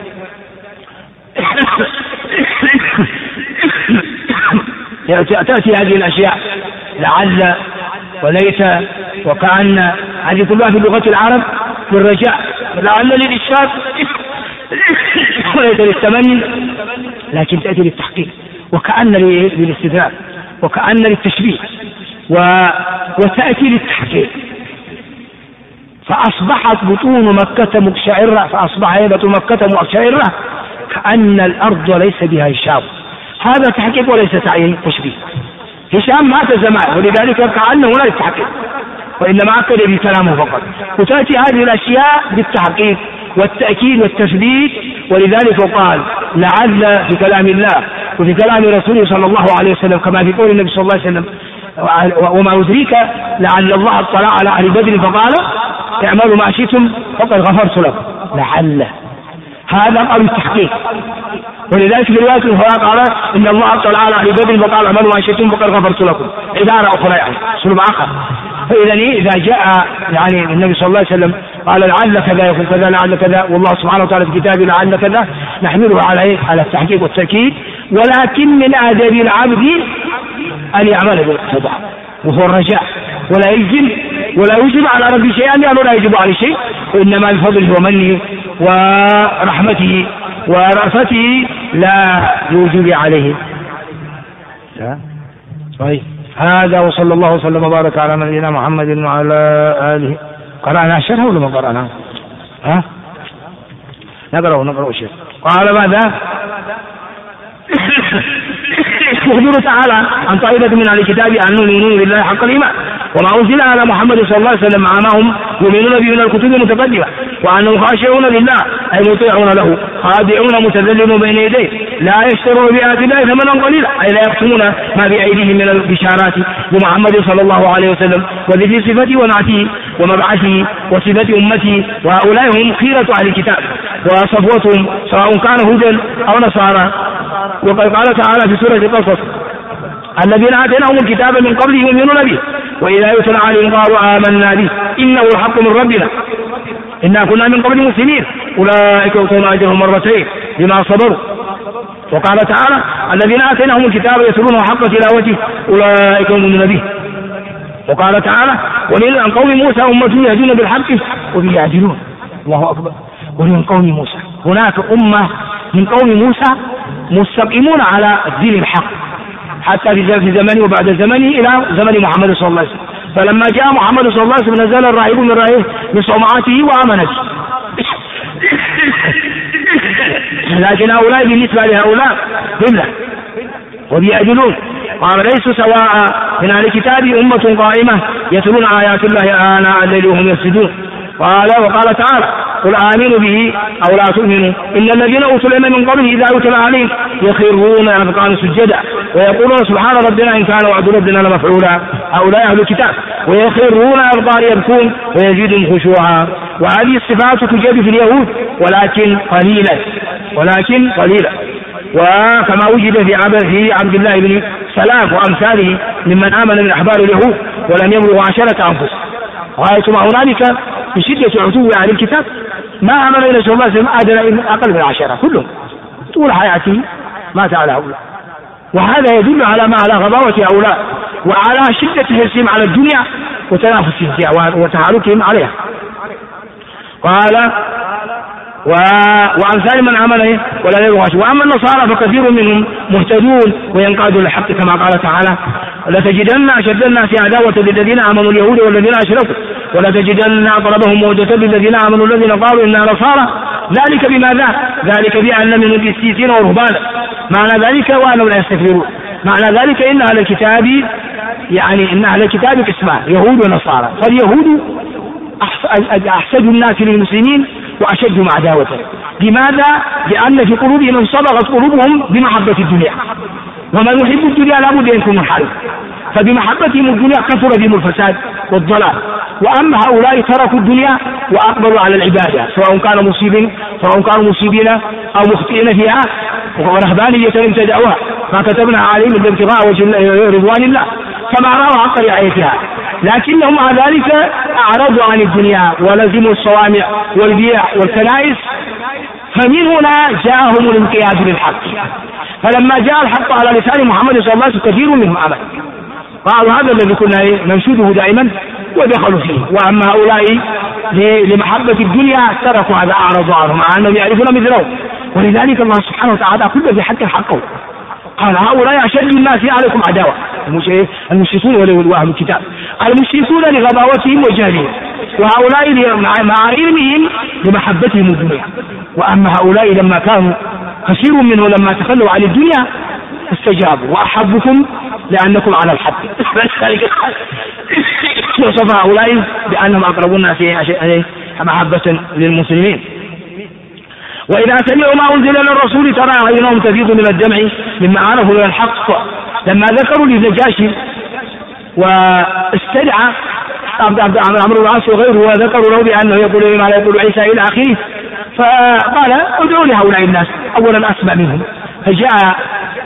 تأتي هذه الأشياء لعل وليس وكأن، هذه كلها في لغة العرب للرجاء، لعل للإشفاق وليس للتمني، لكن تأتي للتحقيق، وكأن للاستدراك، وكأن للتشبيه، وتأتي للتحقيق. فأصبحت بطون مكة مقشعرة، فأصبح هيبة مكة مقشعرة كأن الأرض ليس بها هشام. هذا تحقيق وليس تشبيه. هشام مات زمان، ولذلك كأنه لا يتحقق وإنما أكد بكلامه فقط. وتأتي هذه الأشياء بالتحقيق والتأكيد والتثبيت. ولذلك قال لعل في كلام الله وفي كلام رسوله صلى الله عليه وسلم، كما في قول النبي صلى الله عليه وسلم وما يدريك لعل الله اطلع على أهل بدر فقال اعملوا ما شئتم فقد غفرت لكم. لعل هذا قول التحقيق. ولذلك في رواية الأخرى قال إن الله اطلع على أهل بدر فقال اعملوا ما شئتم فقد غفرت لكم، عبارة أخرى يعني سلوب آخر. فإذا إذا جاء يعني النبي صلى الله عليه وسلم قال لعل كذا يكون كذا، لعل كذا، والله سبحانه وتعالى في كتابه لعل كذا، نحمله على التحقيق والتأكيد. ولكن من آداب العبد أن يعمل بالقضاء، وهو الرجاء، ولا يجب على ربي شيئا لأنه لا يجب عليه شيء، وإنما بفضله ومنه ورحمته ورأفته لا يوجب عليه. طيب هذا وصلى الله وسلم وبارك على نبينا محمد وعلى آله. قرأنا الشرح ولا ما قرأنا؟ نقرأ الشيخ. قال ماذا؟ يخبر تعالى عن طائفة من أهل الكتاب أنهم يؤمنون بالله حق الإيمان وما أنزل على محمد صلى الله عليه وسلم مع ما هم يؤمنون به من الكتب المتقدمة، وأنهم خاشعون لله أي مطيعون له خاضعون متذللون بين يديه لا يشترون بآيات الله ثمنا قليلا، أي لا يقسمون ما بأيديهم من البشارات بمحمد صلى الله عليه وسلم وذكر صفته ونعته ومبعثه وصفة أمته، وهؤلاء هم خيرة أهل الكتاب وصفوتهم سواء كانوا هودا أو نصارى. وقد قال تعالى في سورة القصص الذين آتيناهم الكتاب من قبله يؤمنون به وإذا يتلى عليهم قالوا آمنا به إنه الحق من ربنا إنا كنا من قبل مسلمين أولئك يؤتون أجرهم مرتين بما صبروا. وقال تعالى الذين آتيناهم الكتاب يتلونه حق تلاوته أولئك يؤمنون به. وقال تعالى ومن قوم موسى أمة يهدون بالحق وبه يعدلون. الله أكبر. ومن قوم موسى هناك أمة من قوم موسى مستقيمون على الدين الحق حتى في زمنه وبعد زمنه إلى زمن محمد صلى الله عليه وسلم. فلما جاء محمد صلى الله عليه وسلم نزل الراهب من رأيه بصومعته وآمن به. لكن هؤلاء بالنسبة لهؤلاء ضمن وبيعدلون. قال ليسوا سواء من أهل الكتاب أمة قائمة يتلون آيات الله آناء الليل وهم يسجدون. وقال تعالى قل آمنوا به أو لا تؤمنوا إن الذين أوتوا العلم من قبله إذا يتلى عليهم يخرون يبكون سجدا ويقولون سبحان ربنا إن كان وعد ربنا لمفعولا هؤلاء أهل الكتاب ويخرون الأبطال يبكون ويزيدهم خشوعا. وهذه الصفات توجد في اليهود ولكن قليلا وكما وجد في عبد الله بن سلام وأمثاله ممن آمن من أحبار اليهود ولم يبلغوا 10 أنفس. رأيت مع هنالك من شدة عتو أهل الكتاب ما آمن إلى صلى الله عليه وسلم أقل من 10 كلهم طول حياته مات على هؤلاء. وهذا يدل على ما على غباوة هؤلاء وعلى شدة حرصهم على الدنيا وتنافسهم فيها وتهالكهم عليها. قال وأمثال من آمن ولا يبغى. وأما النصارى فكثير منهم مهتدون وينقادون للحق كما قال تعالى لتجدن أشد الناس عداوة للذين آمنوا اليهود والذين أشركوا ولتجدن أقربهم مودة للذين آمنوا الذين قالوا إننا نصارى ذلك بماذا؟ ذلك بأن منهم قسيسين ورهبانا معنى ذلك وأنهم لا يستكبرون. معنى ذلك إن أهل الكتاب إن أهل الكتاب قسمان يهود ونصارى. فاليهود أحسد الناس للمسلمين وأشدهم عداوة. لماذا؟ لأن في قلوبهم انصبغت قلوبهم بمحبة الدنيا ومن يحب الدنيا لا بد أن يكون منحرف فبمحبتهم الدنيا كثر بهم الفساد والضلال. وأما هؤلاء تركوا الدنيا وأقبلوا على العبادة سواء كانوا مصيبين أو مخطئين فيها ورهبانية ابتدعوها ما كتبنا عليهم الابتغاء وجه رضوان الله كما رأوا حق رعايتها. لكنهم مع ذلك أعرضوا عن الدنيا ولزموا الصوامع والبيع والكنائس فمن هنا جاءهم الانقياد للحق. فلما جاء الحق على لسان محمد صلى الله عليه وسلم كثير منهم آمن قالوا هذا الذي كنا ننشده دائما ودخلوا فيه. وأما هؤلاء لمحبة الدنيا تركوا هذا أعرضوا عنهم مع أنهم يعرفون مثلهم. ولذلك الله سبحانه وتعالى كل ذي حق حقه قال هؤلاء أشد الناس عليكم عداوة المشركون وأهل الكتاب المشركون لغباوتهم وجهلهم وهؤلاء مع علمهم لمحبتهم الدنيا. وأما هؤلاء لما كانوا كثير منهم لما تخلوا عن الدنيا استجابوا وأحبكم لأنكم على الحق. وصف هؤلاء بأنهم أقرب الناس محبة للمسلمين. وإذا سمعوا ما أنزل للرسول ترى أعينهم تفيض من الدمع مما عرفوا من الحق لما ذكروا للنجاشي واستدعى عمرو بن العاص وغيره وذكروا له بأنه يقول ما لا يقول عيسى إلى آخره فقال ادعوا لهؤلاء الناس أولا أسمع منهم. فجاء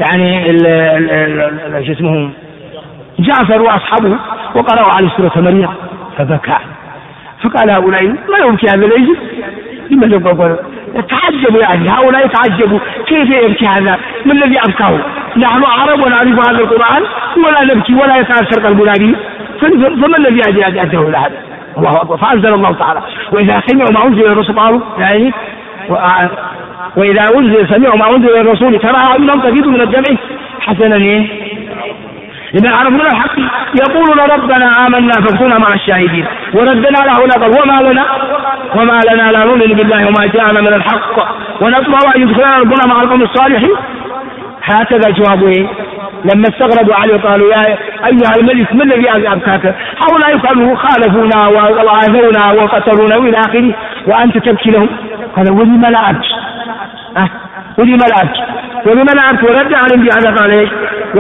اسمهم جعفر وأصحابه وقرأوا على سورة مريم فبكى فقال هؤلاء ما يبكي هذا ليس لما يبكوا تعجبوا هؤلاء تعجبوا كيف يبكي هذا ما الذي أبكاه؟ نحن عرب ونعرف هذا القرآن ولا نبكي ولا يتأثر قلبنا به فما الذي أداه إلى هذا؟ الله أكبر. فأنزل الله تعالى وإذا سمعوا ما أنزل الرسول قالوا يعني وإذا سمعوا ما أنزل الرسول ترى أعينهم تفيض من الدمع حسنا لما عرفوا من الحق يقولون ربنا آمنا فاكتبنا مع الشاهدين وردنا له نقل وما لنا لا نؤمن بالله وما جاءنا من الحق ونطمع أن يدخلنا ربنا مع القوم الصالحين. هكذا جوابه لما استغربوا عليه قالوا يا أيها الملك ما الذي أبكاك؟ هؤلاء كانوا خالفونا وآذونا وقتلونا إلى آخره وأنت تبكي لهم. قال ولم لا أبكي ولم لا أبكي ورد عليهم بهذا قال إيش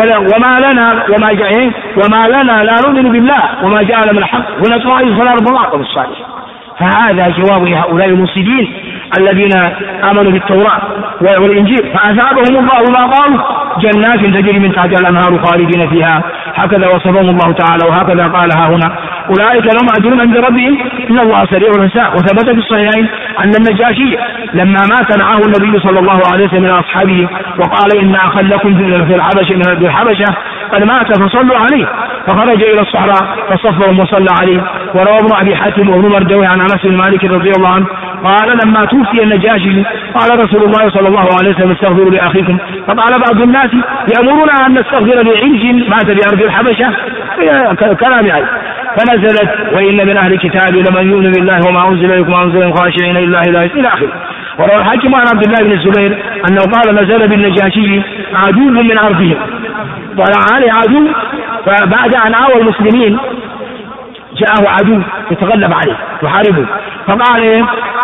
وما لنا لا نؤمن بالله وما جاءنا من الحق ونطمع أن يدخلنا ربنا مع القوم الصالحين. فهذا جواب هؤلاء المفسدين الذين آمنوا بالتوراة والإنجيل فأثابهم الله ما قالوا جنات تجري من تحتها الأنهار خالدين فيها. هكذا وصفهم الله تعالى وهكذا قالها هنا أولئك لهم أجر عند ربهم إن الله سريع الحساب. وثبت في الصحيحين أن النجاشي لما مات نعاه النبي صلى الله عليه وسلم من أصحابه وقال إن أخا لكم في الحبشة قد مات فصلوا عليه فخرج إلى الصحراء فصفهم وصلى عليه. وروى ابن أبي حاتم وابن مردوي عن أنس بن مالك رضي الله عنه قال لما توفي النجاشي قال رسول الله صلى الله عليه وسلم استغفروا لأخيكم فقال بعض الناس يأمرنا أن نستغفر لعجل مات بأرض الحبشة كلام يعني. فنزلت وإن من أهل الكتاب لمن يؤمن بالله وما أنزل إليكم وما أنزل خاشعين لله إلى آخره. وروى الحاكم عن عبد الله بن الزبير أنه قال نزل بالنجاشي عدو من أرضهم طلع عليه عدو فبعد أن آوى المسلمين جاءه عدو يتغلب عليه يحاربه فقال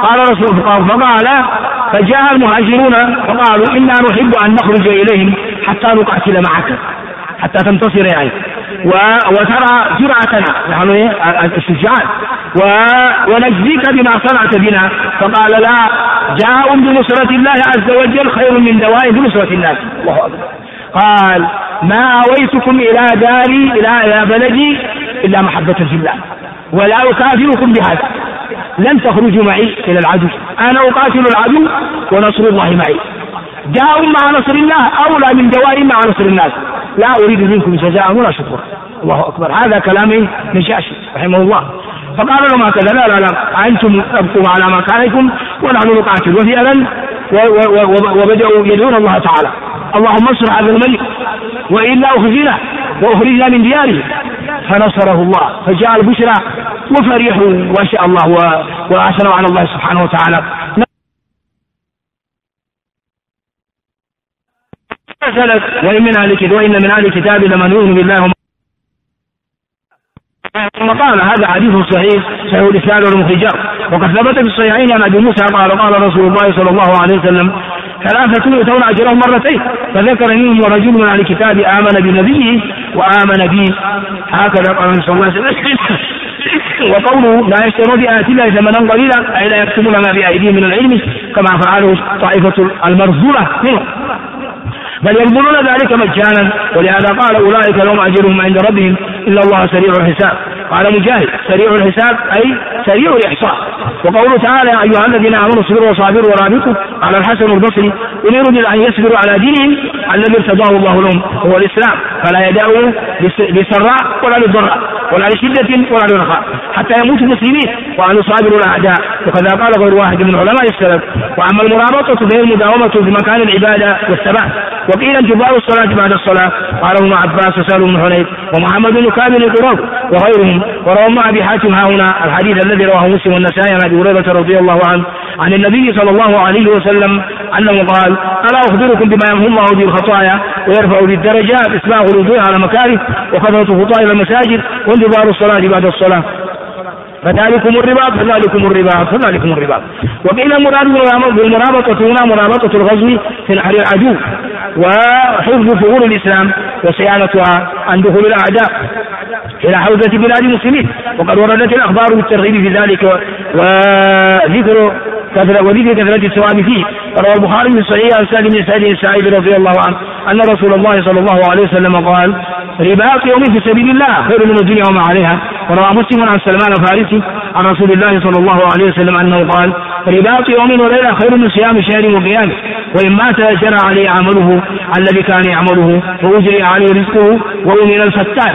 فجاء المهاجرون فقالوا إنا نحب أن نخرج إليهم حتى نقاتل معك حتى تنتصر يعني وترى جرعتنا يعني الشجاعات ونجزيك بما صنعت بنا. فقال لا جاء بنصرة الله عز وجل خير من دواء بنصرة الناس. الله أكبر. قال ما أويتكم إلى داري إلى بلدي إلا محبة في الله ولا أكافركم بهذا لن تخرجوا معي إلى العدو أنا أقاتل العدو ونصر الله معي. جاءوا مع نصر الله أولى من دواء مع نصر الناس لا أريد منكم جزاء ولا شكرا. الله أكبر. هذا كلام نجاشي رحمه الله. فقال لهم هكذا لا أنتم أبقوا على مكانكم ونحن نقاتل وفي أذن وبدأوا يدعون الله تعالى اللهم انصر هذا الملك وإلا أخزنا وأخرجنا من دياره فنصره الله فجاء البشرى وفرحوا ما شاء الله وأثنوا على الله سبحانه وتعالى. وإن من أهل الكتاب لمن يؤمن بالله قال هذا حديث صحيح الإسناد والمخرجات. وقد ثبت في الصحيحين عن أبي موسى قال رسول الله صلى الله عليه وسلم 3 يؤتون أجرهم مرتين فذكر منهم رجل من أهل الكتاب آمن بنبيه وآمن به. هكذا قال صلى الله عليه وسلم. وقوله لا يشترون بآيات الله ثمنا قليلا أي لا يكتمون ما بأيديهم من العلم كما فعله طائفة المرذولة منهم بل يقبلون ذلك مجانا. ولهذا قال أولئك لهم أجرهم عند ربهم إلا الله سريع الحساب. قال مجاهد سريع الحساب أي سريع الإحصاء. وقوله تعالى يا أيها الذين آمنوا اصبروا وصابروا ورابطوا على الحسن البصري إن يريد أن يصبروا على دينهم الذي ارتضاه الله لهم هو الإسلام فلا يدعوا للسراء ولا للضراء ولا لشدة ولا لرخاء حتى يموت المسلمين وأن يصابروا الأعداء. وكذا قال غير واحد من علماء السلف. وأما المرابطة فهي المداومة في مكان العبادة والثبات. وقيل انتظار الصلاة بعد الصلاة قال ابن عباس وسهل بن حنيف ومحمد بن كامل القرظ وغيرهم. وروى ابن أبي حاتم هنا الحديث الذي رواه مسلم والنسائي عن أبي هريرة رضي الله عنه عن النبي صلى الله عليه وسلم أنه قال ألا أخبركم بما يمحو الله به الخطايا ويرفع به الدرجات إسباغ الوضوء على مكاره وكثرة الخطى إلى المساجد وانتظار الصلاة بعد الصلاة فذلكم الرباط. وقيل المراد بالمرابطة هنا مرابطة الغزو في نحر العدو وحفظ ثغور الإسلام وصيانتها عن دخول الأعداء إلى حوزة بلاد المسلمين. وقد وردت الأخبار بالترغيب في ذلك وذكر كثرة الثواب فيه. روى البخاري من صحيح عن سالم بن سعد الساعدي رضي الله عنه أن رسول الله صلى الله عليه وسلم قال رباط يوم في سبيل الله خير من الدنيا وما عليها وروى مسلم عن سلمان الفارسي عن رسول الله صلى الله عليه وسلم أنه قال: رباط يوم وليلة خير من صيام شهر وقيامه، وإن مات جرى عليه عمله الذي كان يعمله وأجري عليه رزقه وهو من الفتان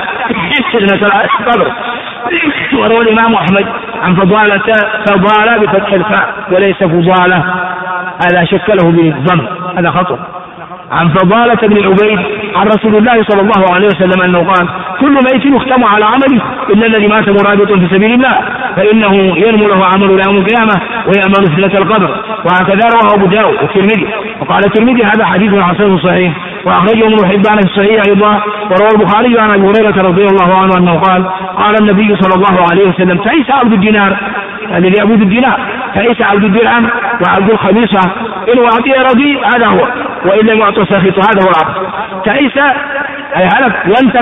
القبر. وروى الإمام أحمد عن فضالة بفتح الفاء وليس فضالة، هذا شكله بالضم، هذا خطأ. عن فضالة بن عبيد عن رسول الله صلى الله عليه وسلم أنه قال: كل ميت يختم على عمله إلا الذي مات مرابطا في سبيل الله فإنه ينمو له عمل يوم القيامة ويأمل فتنة القبر. وهكذا رواه أبو داود والترمذي. وقال الترمذي: هذا حديث حسن صحيح، وأخرجه ابن حبان في الصحيح أيضا. وروى البخاري عن أبي هريرة رضي الله عنه أنه قال: قال النبي صلى الله عليه وسلم: تعيس عبد الدينار الذي يعبد الدينار، تعيس عبد الدرهم وعبد الخميصة، إن أعطي رضي هذا هو، وإن لم يعطى سخط هذا هو العبد. تعيس أي هلك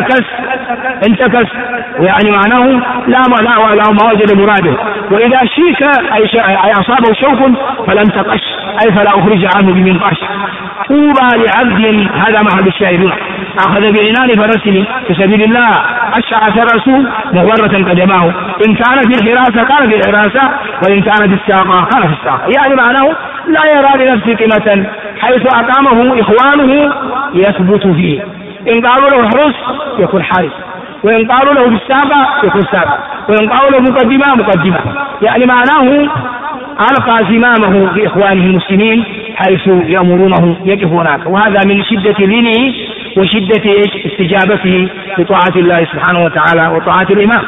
وانتكس، ويعني معناه لا ما وجد مراده. وإذا شيك أي أصابه شوك فلم تقش، أي فلا أخرج عنه بمنقش. طوبى لعبد، هذا محل الشاهدون، أخذ بعنان فرسه في سبيل الله أشعث رأسه مغبرة قدماه، إن كان في الحراسة كان في الحراسة، وإن كان في الساقة كان في الساقة. يعني معناه لا يرى لنفسه قيمة، حيث أقامه إخوانه يثبت فيه. إن قالوا له احرس يكون حارس، وإن قالوا له بالساقة يكون ساقة، وإن قالوا له مقدمة. يعني معناه ألقى زمامه بإخوانه المسلمين حيث يأمرونه يقف هناك. وهذا من شدة دينه وشدة استجابته لطاعة الله سبحانه وتعالى وطاعة الإمام.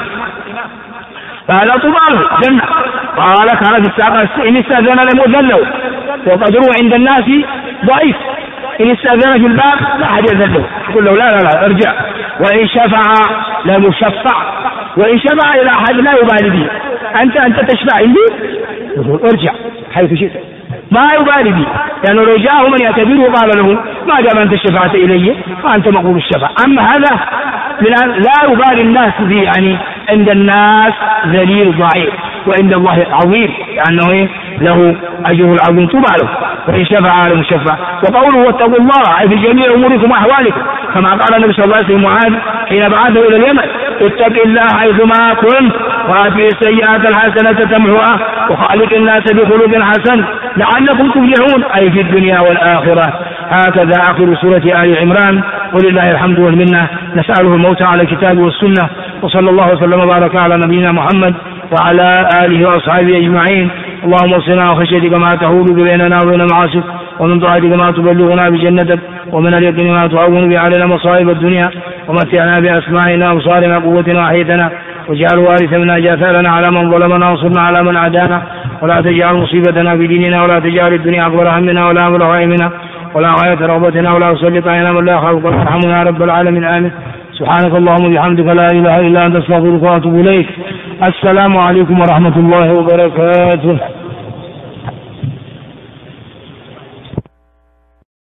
فهذا طبعا جنة. قال: كان في الساقة إن استأذن لم يؤذن له، وقدره عند الناس ضعيف. إن استأذن في الباب لا أحد يأذن له، يقول له لا ارجع. وإن شفع لم يشفع، وإن شفع إلى أحد لا يبالي به. أنت تشفع عندي، يقول ارجع حيث شئت، ما يبالي به، لأنه لو جاءه من يعتبره قال له: ما دام أنت شفعت إلي فأنت مقبول الشفع. أما هذا لا يبالي الناس به، يعني عند الناس ذليل ضعيف، وعند الله عظيم، لأنه له أجره العظيم طوبى له، وإن شفع على المشفع. وقوله: واتقوا الله أي في جميع أموركم وأحوالكم، كما قال النبي صلى الله عليه وسلم معاذ حين بعثه إلى اليمن: اتق الله حيثما كنت وأتبع السيئات الحسنة تمحوها وخالق الناس بخلق حسن لعلكم تفلحون، أي في الدنيا والآخرة. هكذا آخر سورة آل عمران، ولله الحمد والمنة. نسأله الموت على الكتاب والسنة، وصلى الله وسلم وبارك على نبينا محمد وعلى آله وأصحابه أجمعين. اللهم اصلنا وخشيتك ما تحول بيننا وبين معاصيك، ومن طاعتك ما تبلغنا بجنتك، ومن اليقين ما تعون به علينا مصائب الدنيا، ومتعنا بأسماعنا وأبصارنا وقوتنا وأحيتنا، واجعل وارث منا جاثرنا على من ظلمنا وانصرنا على من عادانا، ولا تجعل مصيبتنا في ديننا، ولا تجعل الدنيا أكبر همنا ولا مبلغ علمنا ولا غاية رغبتنا، ولا تسلط علينا من لا يخافك ويرحمنا يا رب العالمين. آمين. سبحانك اللهم وبحمدك لا إله إلا أنت أستغفرك وأتوب إليك. السلام عليكم ورحمة الله وبركاته.